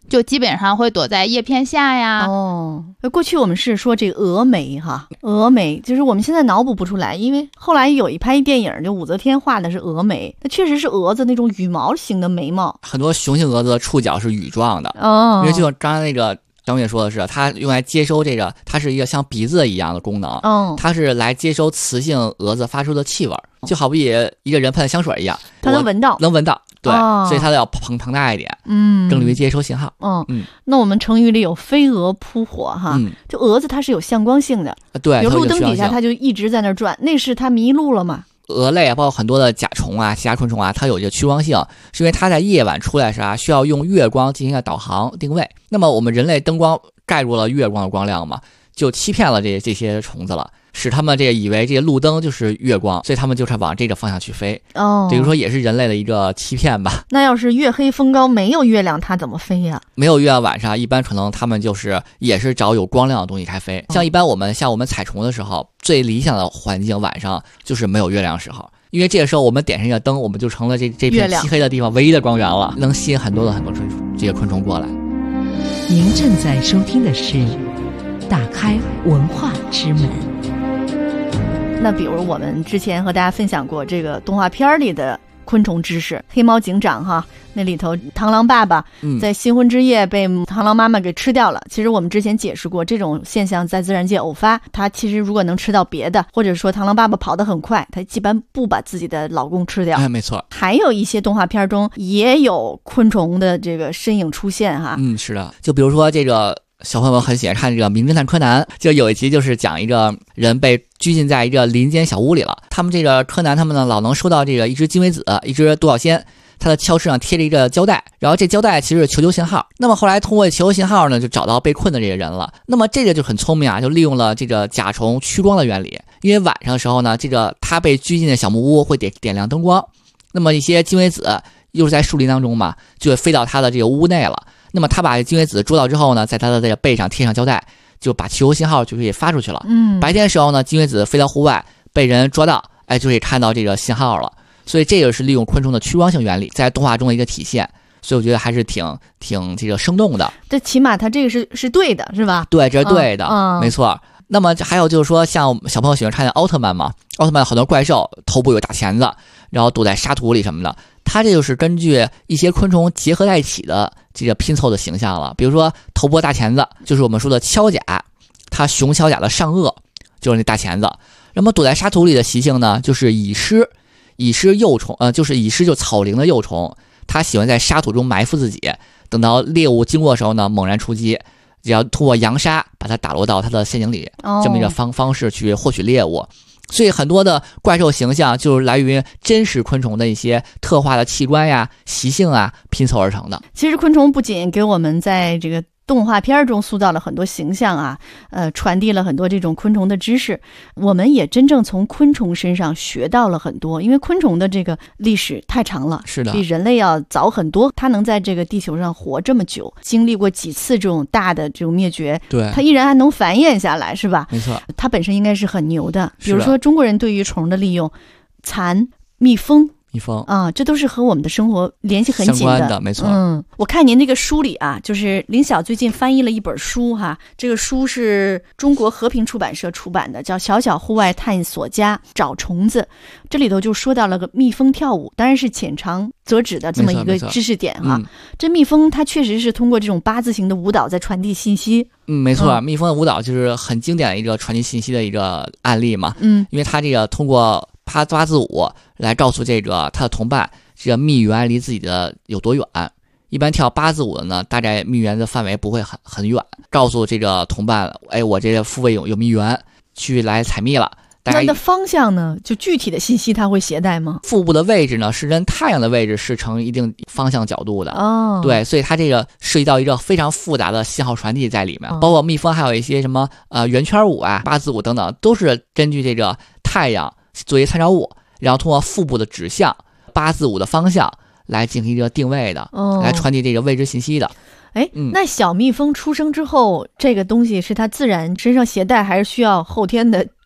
就基本上会躲在叶片下呀。 哦，过去我们是说这个峨眉哈，峨眉就是我们现在脑补不出来，因为后来有一拍电影，就武则天画的是峨眉，它确实是蛾子那种羽毛型的眉毛。 很多雄性蛾子的触角是羽状的，因为就像刚才那个张姐说的是，它用来接收这个，它是一个像鼻子一样的功能，它是来接收雌性蛾子发出的气味，就好比一个人喷的香水一样， 它能闻到， 对，所以它要膨大一点，更利于接收信号。 那我们成语里有飞蛾扑火哈，就蛾子它是有向光性的， 对， 比如路灯底下它就一直在那转，那是它迷路了嘛。 蛾类啊，包括很多的甲虫啊、其他昆虫啊，它有这个趋光性，是因为它在夜晚出来时啊，需要用月光进行一个导航定位。那么我们人类灯光盖住了月光的光亮嘛，就欺骗了这些虫子了，使他们这个以为这些路灯就是月光，所以他们就是往这个方向去飞。比如说也是人类的一个欺骗吧。 那要是月黑风高没有月亮，它怎么飞呀？ 没有月亮晚上，一般可能他们也是找有光亮的东西开飞。像一般我们采虫的时候，最理想的环境晚上就是没有月亮的时候，因为这个时候我们点上一个灯，我们就成了这片漆黑的地方唯一的光源了，能吸引很多这些昆虫过来。 您正在收听的是打开文化之门。 那比如我们之前和大家分享过这个动画片里的昆虫知识，黑猫警长哈，那里头螳螂爸爸在新婚之夜被螳螂妈妈给吃掉了。其实我们之前解释过，这种现象在自然界偶发，它其实如果能吃到别的，或者说螳螂爸爸跑得很快，它一般不把自己的老公吃掉。 没错。 还有一些动画片中也有昆虫的这个身影出现哈。 是的，就比如说这个小朋友们很喜欢看这个《名侦探柯南》，就有一集就是讲一个人被拘禁在一个林间小屋里了。他们这个柯南他们呢，老能收到这个一只金尾子，一只独角仙，它的鞘翅上贴着一个胶带，然后这胶带其实是求救信号。那么后来通过求救信号呢，就找到被困的这个人了。那么这个就很聪明啊，就利用了这个甲虫趋光的原理。因为晚上的时候呢，这个他被拘禁的小木屋会点亮灯光，那么一些金尾子又是在树林当中嘛，就会飞到他的这个屋内了。那么他把金尾子捉到之后呢，在他的这个背上贴上胶带，就把求救信号就可以发出去了。白天的时候呢，金尾子飞到户外被人捉到，就可以看到这个信号了。所以这个是利用昆虫的趋光性原理在动画中的一个体现。所以我觉得还是挺这个生动的。 这起码它这个是对的，是吧？ 对，这是对的，没错。那么还有就是说，像小朋友喜欢看的奥特曼嘛，奥特曼很多怪兽头部有大钳子，然后躲在沙土里什么的，它这就是根据一些昆虫结合在一起的这个拼凑的形象了。比如说头部大钳子，就是我们说的锹甲，它雄锹甲的上颚就是那大钳子。那么躲在沙土里的习性呢，就是蚁狮幼虫，就是蚁狮就草蛉的幼虫，它喜欢在沙土中埋伏自己，等到猎物经过的时候呢，猛然出击。只要通过扬沙把它打落到它的陷阱里，这么一个方式去获取猎物。所以很多的怪兽形象就是来源于真实昆虫的一些特化的器官呀、习性啊拼凑而成的。 其实昆虫不仅给我们在这个动画片中塑造了很多形象啊，传递了很多这种昆虫的知识，我们也真正从昆虫身上学到了很多。因为昆虫的这个历史太长了， 是的， 比人类要早很多。它能在这个地球上活这么久，经历过几次这种大的这种灭绝， 对， 它依然还能繁衍下来，是吧？ 没错， 它本身应该是很牛的。比如说中国人对于虫的利用，蚕、蜜蜂啊，这都是和我们的生活联系很紧的，没错。 我看您这个书里啊，就是林晓最近翻译了一本书哈，这个书是中国和平出版社出版的，叫《小小户外探索家找虫子》。这里头就说到了个蜜蜂跳舞，当然是浅尝辄止的这么一个知识点哈。这蜜蜂它确实是通过这种八字形的舞蹈在传递信息。 没错，蜜蜂的舞蹈就是很经典的一个传递信息的一个案例嘛。因为它这个通过八字舞来告诉这个他的同伴，这个蜜源离自己的有多远。一般跳八字舞的呢，大概蜜源的范围不会很远。告诉这个同伴，我这个腹位有蜜源，去来采蜜了。 那方向呢？就具体的信息它会携带吗？ 腹部的位置呢，是跟太阳的位置是成一定方向角度的。对，所以它这个涉及到一个非常复杂的信号传递在里面。包括蜜蜂还有一些什么圆圈舞啊、八字舞等等，都是根据这个太阳作为参照物，然后通过腹部的指向、八字舞的方向来进行一个定位的，来传递这个位置信息的。 那小蜜蜂出生之后，这个东西是它自然身上携带，还是需要后天的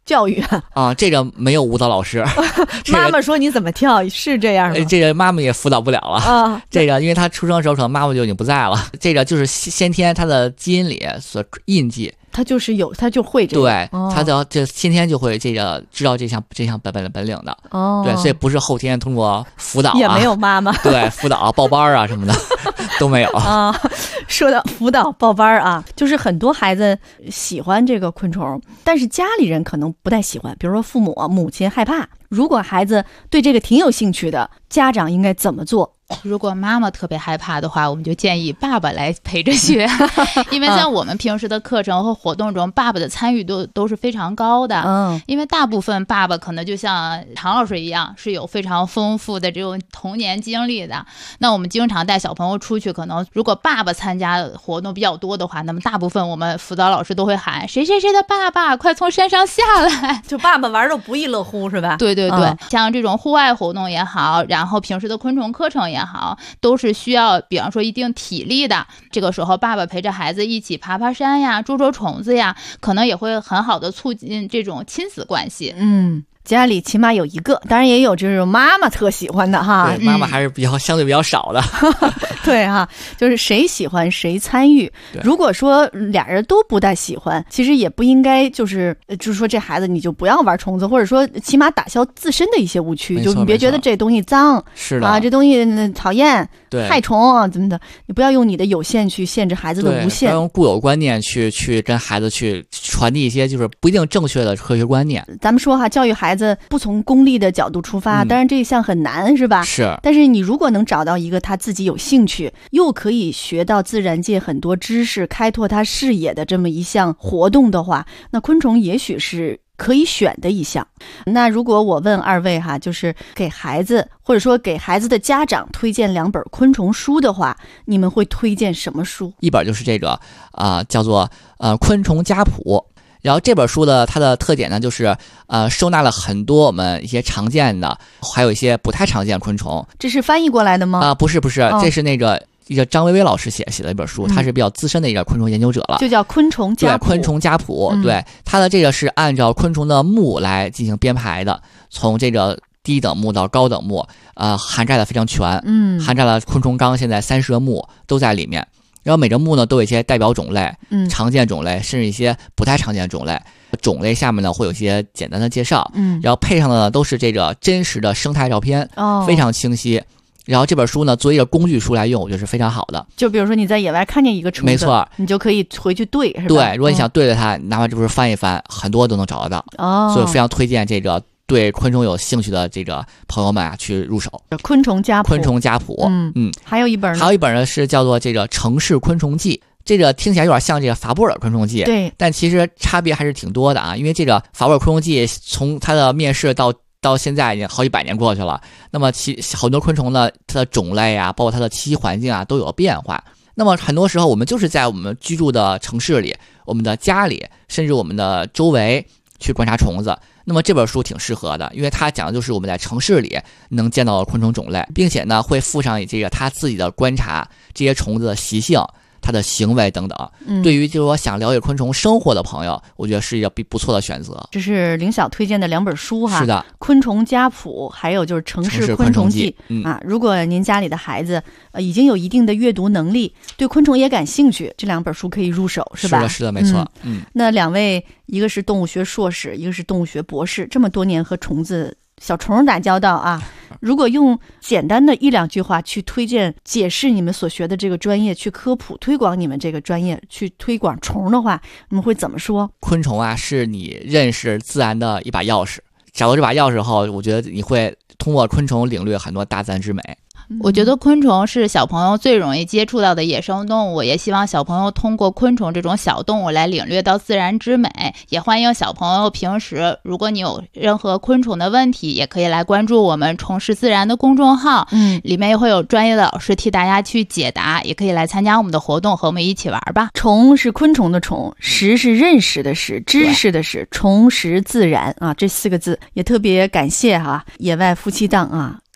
教育啊，这个没有舞蹈老师。 妈妈说你怎么跳，是这样吗？ 这个妈妈也辅导不了了啊。这个因为他出生的时候可能妈妈就已经不在了，这个就是先天他的基因里所印记。 他就是有，他就会这个， 对，他这先天就会这个知道这项本领的。哦，对，所以不是后天通过辅导也没有妈妈对辅导报班啊什么的都没有啊。 说到辅导报班啊，就是很多孩子喜欢这个昆虫，但是家里人可能不太喜欢，比如说父母母亲害怕。如果孩子对这个挺有兴趣的，家长应该怎么做？ 如果妈妈特别害怕的话，我们就建议爸爸来陪着学因为像我们平时的课程和活动中，爸爸的参与度都是非常高的。因为大部分爸爸可能就像常老师一样，是有非常丰富的这种童年经历的。那我们经常带小朋友出去，可能如果爸爸参加活动比较多的话，那么大部分我们辅导老师都会喊谁谁谁的爸爸快从山上下来， 就爸爸玩的不亦乐乎是吧？ 对对对，像这种户外活动也好，然后平时的昆虫课程也好，都是需要比方说一定体力的。这个时候爸爸陪着孩子一起爬爬山呀，捉捉虫子呀，可能也会很好的促进这种亲子关系。 家里起码有一个，当然也有就是妈妈特喜欢的哈。 对，妈妈还是相对比较少的。 对哈，就是谁喜欢谁参与。如果说俩人都不太喜欢，其实也不应该就是说这孩子你就不要玩虫子，或者说起码打消自身的一些误区，就你别觉得这东西脏， 是的啊，这东西讨厌， 对， 害虫啊怎么的，你不要用你的有限去限制孩子的无限， 不要用固有观念去跟孩子去传递一些就是不一定正确的科学观念。 咱们说哈，教育孩子不从功利的角度出发，当然这一项很难是吧？ 是。 但是你如果能找到一个他自己有兴趣，又可以学到自然界很多知识，开拓他视野的这么一项活动的话，那昆虫也许是可以选的一项。那如果我问二位哈，就是给孩子或者说给孩子的家长推荐2本昆虫书的话，你们会推荐什么书？ 一本就是这个叫做昆虫家谱。然后这本书的它的特点呢，就是收纳了很多我们一些常见的，还有一些不太常见的昆虫。 这是翻译过来的吗？ 不是，这是那个一个张薇薇老师写的一本书，他是比较资深的一个昆虫研究者了， 就叫昆虫家谱。 对，昆虫家谱，对，他的这个是按照昆虫的目来进行编排的，从这个低等目到高等目，涵盖的非常全，涵盖了昆虫纲现在30个目都在里面。然后每个目呢都有一些代表种类，常见种类，甚至一些不太常见的种类。种类下面呢会有一些简单的介绍，然后配上的呢都是这个真实的生态照片，非常清晰。然后这本书呢作为一个工具书来用，我觉得是非常好的。 就比如说你在野外看见一个虫子， 没错， 你就可以回去对，是吧？ 对，如果你想对着它，哪怕就是翻一翻，很多都能找得到。所以非常推荐这个对昆虫有兴趣的这个朋友们啊，去入手昆虫家谱。还有一本呢是叫做这个《城市昆虫记》。这个听起来有点像这个法布尔昆虫记， 对， 但其实差别还是挺多的啊。因为这个法布尔昆虫记从它的面世到现在已经好几百年过去了，那么很多昆虫呢，它的种类啊，包括它的栖息环境啊，都有了变化。那么很多时候我们就是在我们居住的城市里，我们的家里，甚至我们的周围去观察虫子。那么这本书挺适合的，因为它讲的就是我们在城市里能见到的昆虫种类，并且呢会附上这个他自己的观察这些虫子的习性，它的行为等等。对于就是说想了解昆虫生活的朋友，我觉得是一个不错的选择。 这是凌晓推荐的2本书哈， 是的， 昆虫家谱，还有就是城市昆虫记啊。如果您家里的孩子已经有一定的阅读能力，对昆虫也感兴趣，这2本书可以入手，是吧？ 是的，没错。 那2位，一个是动物学硕士，一个是动物学博士，这么多年和虫子小虫打交道啊，如果用简单的1-2句话去推荐解释你们所学的这个专业，去科普推广你们这个专业，去推广虫的话，你们会怎么说？ 昆虫啊，是你认识自然的一把钥匙。找到这把钥匙后，我觉得你会通过昆虫领略很多大自然之美。 我觉得昆虫是小朋友最容易接触到的野生动物，也希望小朋友通过昆虫这种小动物来领略到自然之美。也欢迎小朋友平时如果你有任何昆虫的问题，也可以来关注我们虫识自然的公众号，里面也会有专业的老师替大家去解答，也可以来参加我们的活动，和我们一起玩吧。 虫是昆虫的虫，识是认识的识，知识的识，虫识自然啊，这4个字也特别感谢哈，野外夫妻档啊，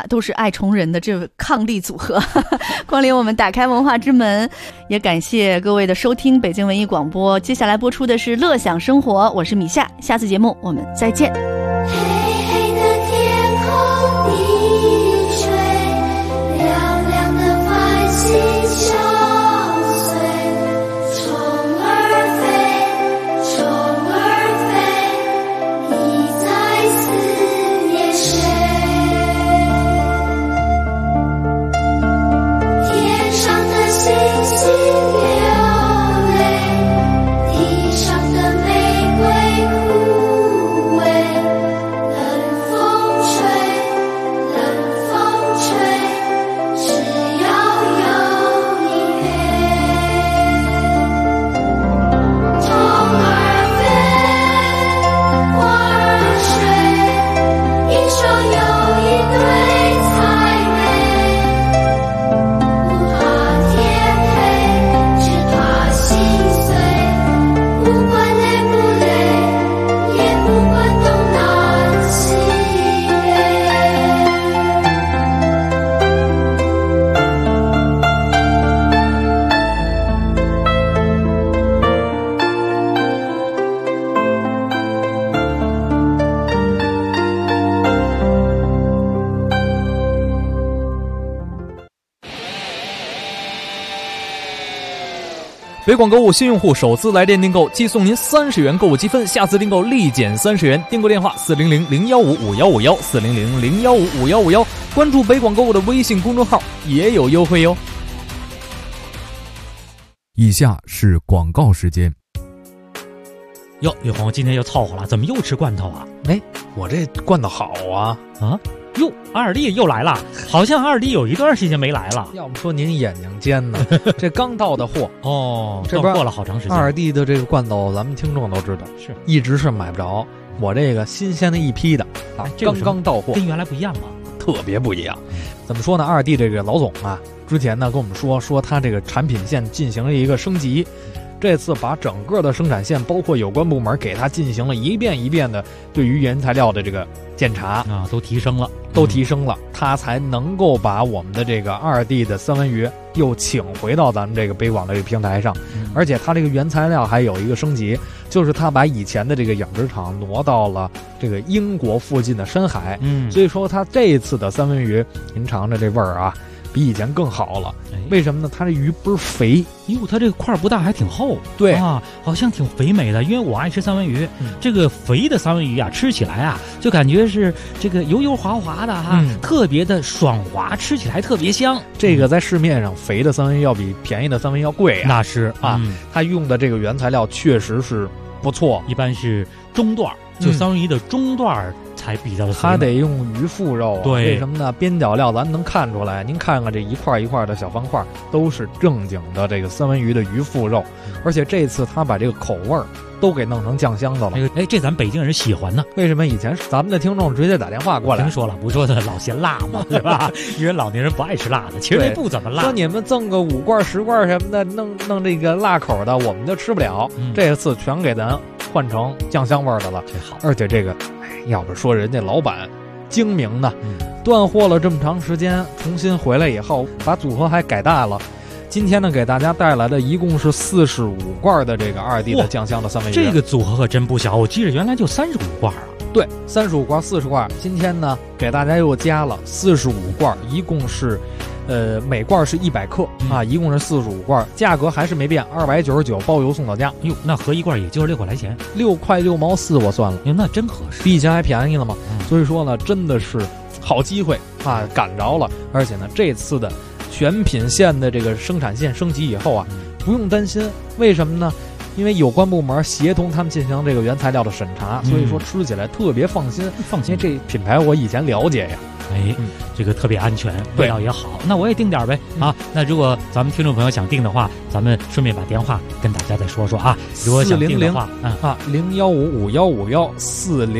都是爱虫人的这个伉俪组合光临我们打开文化之门，也感谢各位的收听北京文艺广播。接下来播出的是乐享生活，我是米夏，下次节目我们再见。 北广购物新用户首次来电订购即送您30元购物积分，下次订购立减30元。订购电话400-015-5151，400-015-5151，关注北广购物的微信公众号也有优惠哟。 以下是广告时间。 哟，玉红今天又凑合了，怎么又吃罐头啊？ 我这罐头好啊！ 哟，二弟又来了，好像二弟有一段时间没来了。 要不说您眼睛尖呢，这刚到的货哦， 这边过了好长时间。 二弟的这个罐头，咱们听众都知道， 是一直是买不着。我这个新鲜的一批的刚刚到货， 跟原来不一样吗？ 特别不一样。怎么说呢？二弟这个老总啊，之前呢跟我们说他这个产品线进行了一个升级。这次把整个的生产线，包括有关部门给他进行了一遍一遍的对于原材料的这个检查啊，都提升了， 他才能够把我们的这个二弟的三文鱼又请回到咱们这个北广的这个平台上，而且他这个原材料还有一个升级，就是他把以前的这个养殖场挪到了这个英国附近的深海，所以说他这一次的三文鱼，您尝着这味儿啊，比以前更好了。为什么呢？它这鱼倍儿肥， 哟，它这个块不大，还挺厚， 对啊，好像挺肥美的。因为我爱吃三文鱼，这个肥的三文鱼啊，吃起来啊，就感觉是这个油油滑滑的哈，特别的爽滑，吃起来特别香。 这个在市面上肥的三文鱼要比便宜的三文鱼要贵啊， 那是啊， 它用的这个原材料确实是不错， 一般是中段，就三文鱼的中段才比较的， 它得用鱼腹肉啊。 对， 为什么呢？边角料咱能看出来，您看看这一块一块的小方块，都是正经的这个三文鱼的鱼腹肉，而且这次他把这个口味儿都给弄成酱香的了。 这咱北京人喜欢呢。 为什么以前咱们的听众直接打电话过来？ 听说了，不说的老嫌辣嘛，对吧？因为老年人不爱吃辣的，其实不怎么辣。 说你们赠个5罐10罐什么的，弄这个辣口的，我们就吃不了。这次全给咱换成酱香味的了， 这好。 而且这个，要不说人家老板精明呢，断货了这么长时间，重新回来以后，把组合还改大了。今天呢，给大家带来的一共是45罐的这个二弟的酱香的三文鱼。 这个组合可真不小，我记得原来就35罐啊。 对，35罐、40罐。今天呢，给大家又加了45罐，一共是，每罐是100克啊，一共是45罐，价格还是没变，299包邮送到家。 哟，那合一罐也就是6块来钱 ，6块6毛4，我算了。 哟，那真合适， 比以前还便宜了嘛。所以说呢，真的是好机会啊，赶着了。而且呢，这次的全品线的这个生产线升级以后啊，不用担心。为什么呢？因为有关部门协同他们进行这个原材料的审查，所以说吃起来特别放心。 放心， 这品牌我以前了解呀。 这个特别安全，味道也好。那我也订点呗啊！那如果咱们听众朋友想订的话，咱们顺便把电话跟大家再说说啊。如果想订的话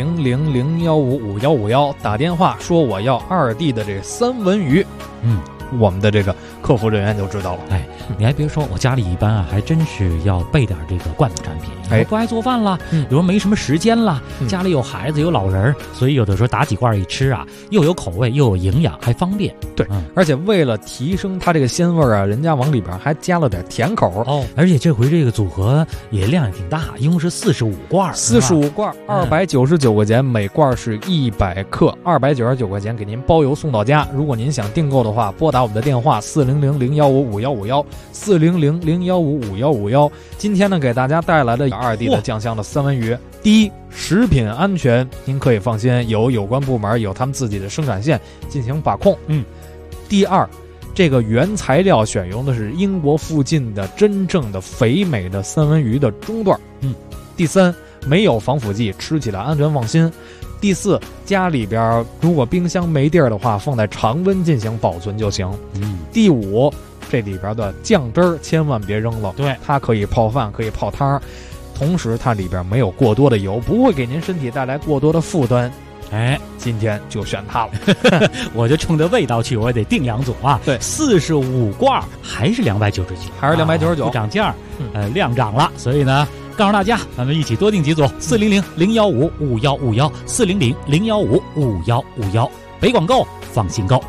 ，0155151，400015151，打电话说我要二弟的这三文鱼。 我们的这个客服人员就知道了。 哎，你还别说，我家里一般啊，还真是要备点这个罐头产品。我不爱做饭了，有时候没什么时间了，家里有孩子有老人，所以有的时候打几罐一吃啊，又有口味又有营养，还方便。 对，而且为了提升它这个鲜味啊，人家往里边还加了点甜口哦。而且这回这个组合也量也挺大，一共是45罐 ，45罐，299块钱，每罐是100克，299块钱给您包邮送到家。如果您想订购的话，拨打我们的电话400-015-5151，400-015-5151。今天呢，给大家带来了2地的酱香的三文鱼。第一，食品安全您可以放心，有关部门有他们自己的生产线进行把控。第二，这个原材料选用的是英国附近的真正的肥美的三文鱼的中段。第三，没有防腐剂，吃起来安全放心。第四，家里边如果冰箱没地儿的话，放在常温进行保存就行。第五，这里边的酱汁儿千万别扔了， 对， 它可以泡饭，可以泡汤，同时它里边没有过多的油，不会给您身体带来过多的负担。 哎， 今天就选它了。 我就冲着味道去，我也得订2组啊。 对 ，45罐还是299， 还是299， 不涨价，量涨了，所以呢，告诉大家，咱们一起多订几组，400-015-5151，400-015-5151，北广购，放心购。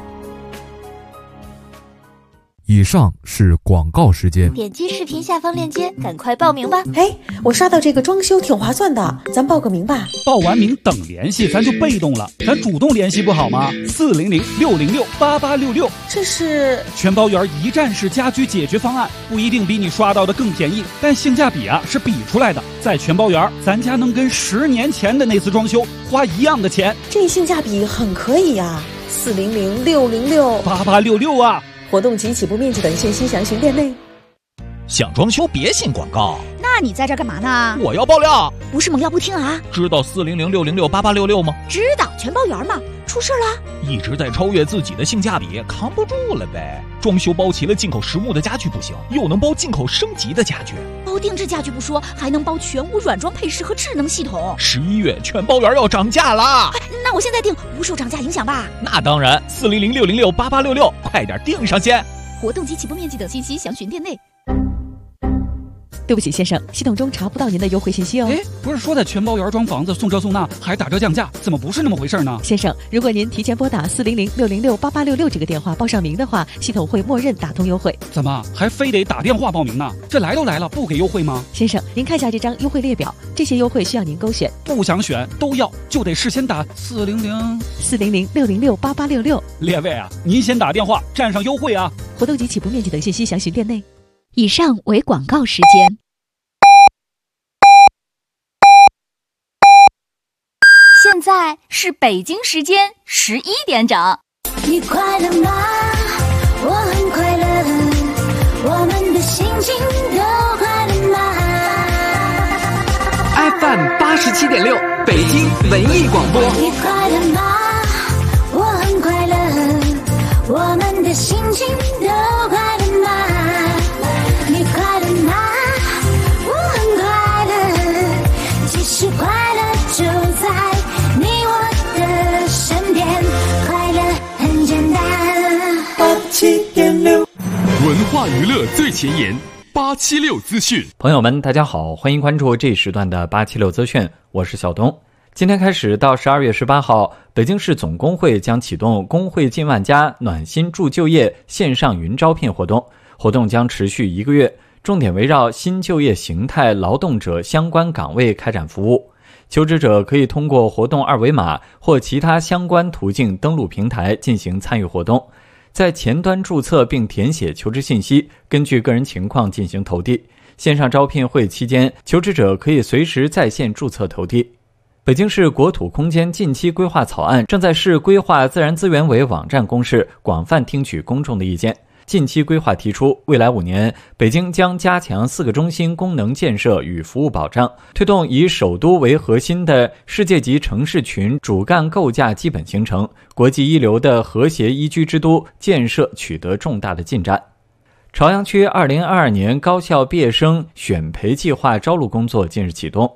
以上是广告时间。 点击视频下方链接，赶快报名吧！ 哎，我刷到这个装修挺划算的，咱报个名吧。 报完名等联系，咱就被动了，咱主动联系不好吗？400-606-8866， 这是全包圆一站式家居解决方案，不一定比你刷到的更便宜，但性价比啊是比出来的。在全包圆，咱家能跟10年前的那次装修花一样的钱， 这性价比很可以呀。400-606-8866 啊！ 活动及起步面积等信息详询店内。 想装修别信广告， 那你在这干嘛呢？ 我要爆料， 不是猛料不听啊！ 知道400-606-8866吗？ 知道，全包圆嘛。出事了？ 一直在超越自己的性价比，扛不住了呗。装修包齐了进口实木的家具不行，又能包进口升级的家具。 包定制家具不说，还能包全屋软装配饰和智能系统。 11月全包圆要涨价啦！ 那我现在订不受涨价影响吧？ 那当然，400-606-8866，快点订上先。 活动及起步面积等信息详询店内。 对不起，先生，系统中查不到您的优惠信息哦。 哎，不是说在全包圆装房子送这送那还打折降价，怎么不是那么回事呢？ 先生，如果您提前拨打400-606-8866这个电话报上名的话，系统会默认打通优惠。 怎么还非得打电话报名呢？这来都来了，不给优惠吗？ 先生，您看一下这张优惠列表，这些优惠需要您勾选。 不想选都要，就得事先打 400-606-8866。 列位啊，您先打电话占上优惠啊！ 活动及起步面积等信息详询店内。 以上为广告时间。现在是北京时间11点整。 你快乐吗？我很快乐，我们的心情都快乐吗 ？FM 87.6，北京文艺广播。 你快乐吗？我很快乐，我们的心情都快乐吗？你快乐吗？我很快乐，其实快乐就在你我的身边，快乐很简单。87.6， 文化娱乐最前沿，876资讯。 朋友们，大家好，欢迎关注这时段的876资讯，我是小东。今天开始到12月18号，北京市总工会将启动工会近万家暖心助就业线上云招聘活动，活动将持续1个月，重点围绕新就业形态劳动者相关岗位开展服务。求职者可以通过活动二维码或其他相关途径登录平台进行参与活动，在前端注册并填写求职信息，根据个人情况进行投递。线上招聘会期间，求职者可以随时在线注册投递。北京市国土空间近期规划草案正在市规划自然资源委网站公示，广泛听取公众的意见。近期规划提出，未来5年，北京将加强4个中心功能建设与服务保障，推动以首都为核心的世界级城市群主干构架基本形成，国际一流的和谐宜居之都建设取得重大的进展。朝阳区2022年高校毕业生选培计划招录工作近日启动。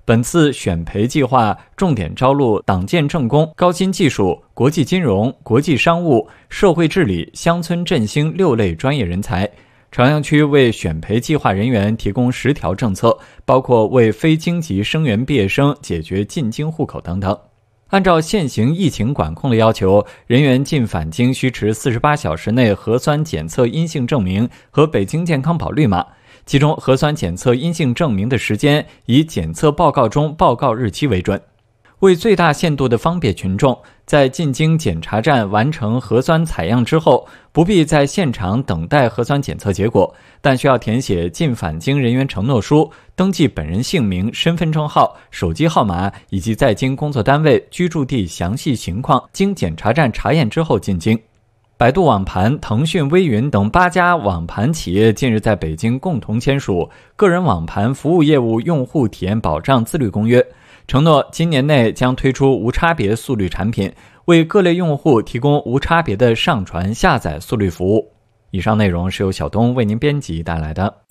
本次选培计划重点招录党建政工、高新技术、国际金融、国际商务、社会治理、乡村振兴6类专业人才。朝阳区为选培计划人员提供10条政策，包括为非京籍生源毕业生解决进京户口等等。按照现行疫情管控的要求，人员进返京需持48小时内核酸检测阴性证明和北京健康宝绿码，其中核酸检测阴性证明的时间以检测报告中报告日期为准。为最大限度地方便群众，在进京检查站完成核酸采样之后，不必在现场等待核酸检测结果，但需要填写进返京人员承诺书，登记本人姓名、身份证号、手机号码以及在京工作单位、居住地详细情况，经检查站查验之后进京。百度网盘、腾讯微云等8家网盘企业近日在北京共同签署《个人网盘服务业务用户体验保障自律公约》，承诺今年内将推出无差别速率产品，为各类用户提供无差别的上传下载速率服务。以上内容是由小东为您编辑带来的。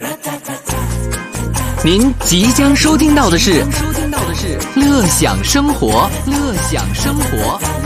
您即将收听到的是乐享生活，乐享生活。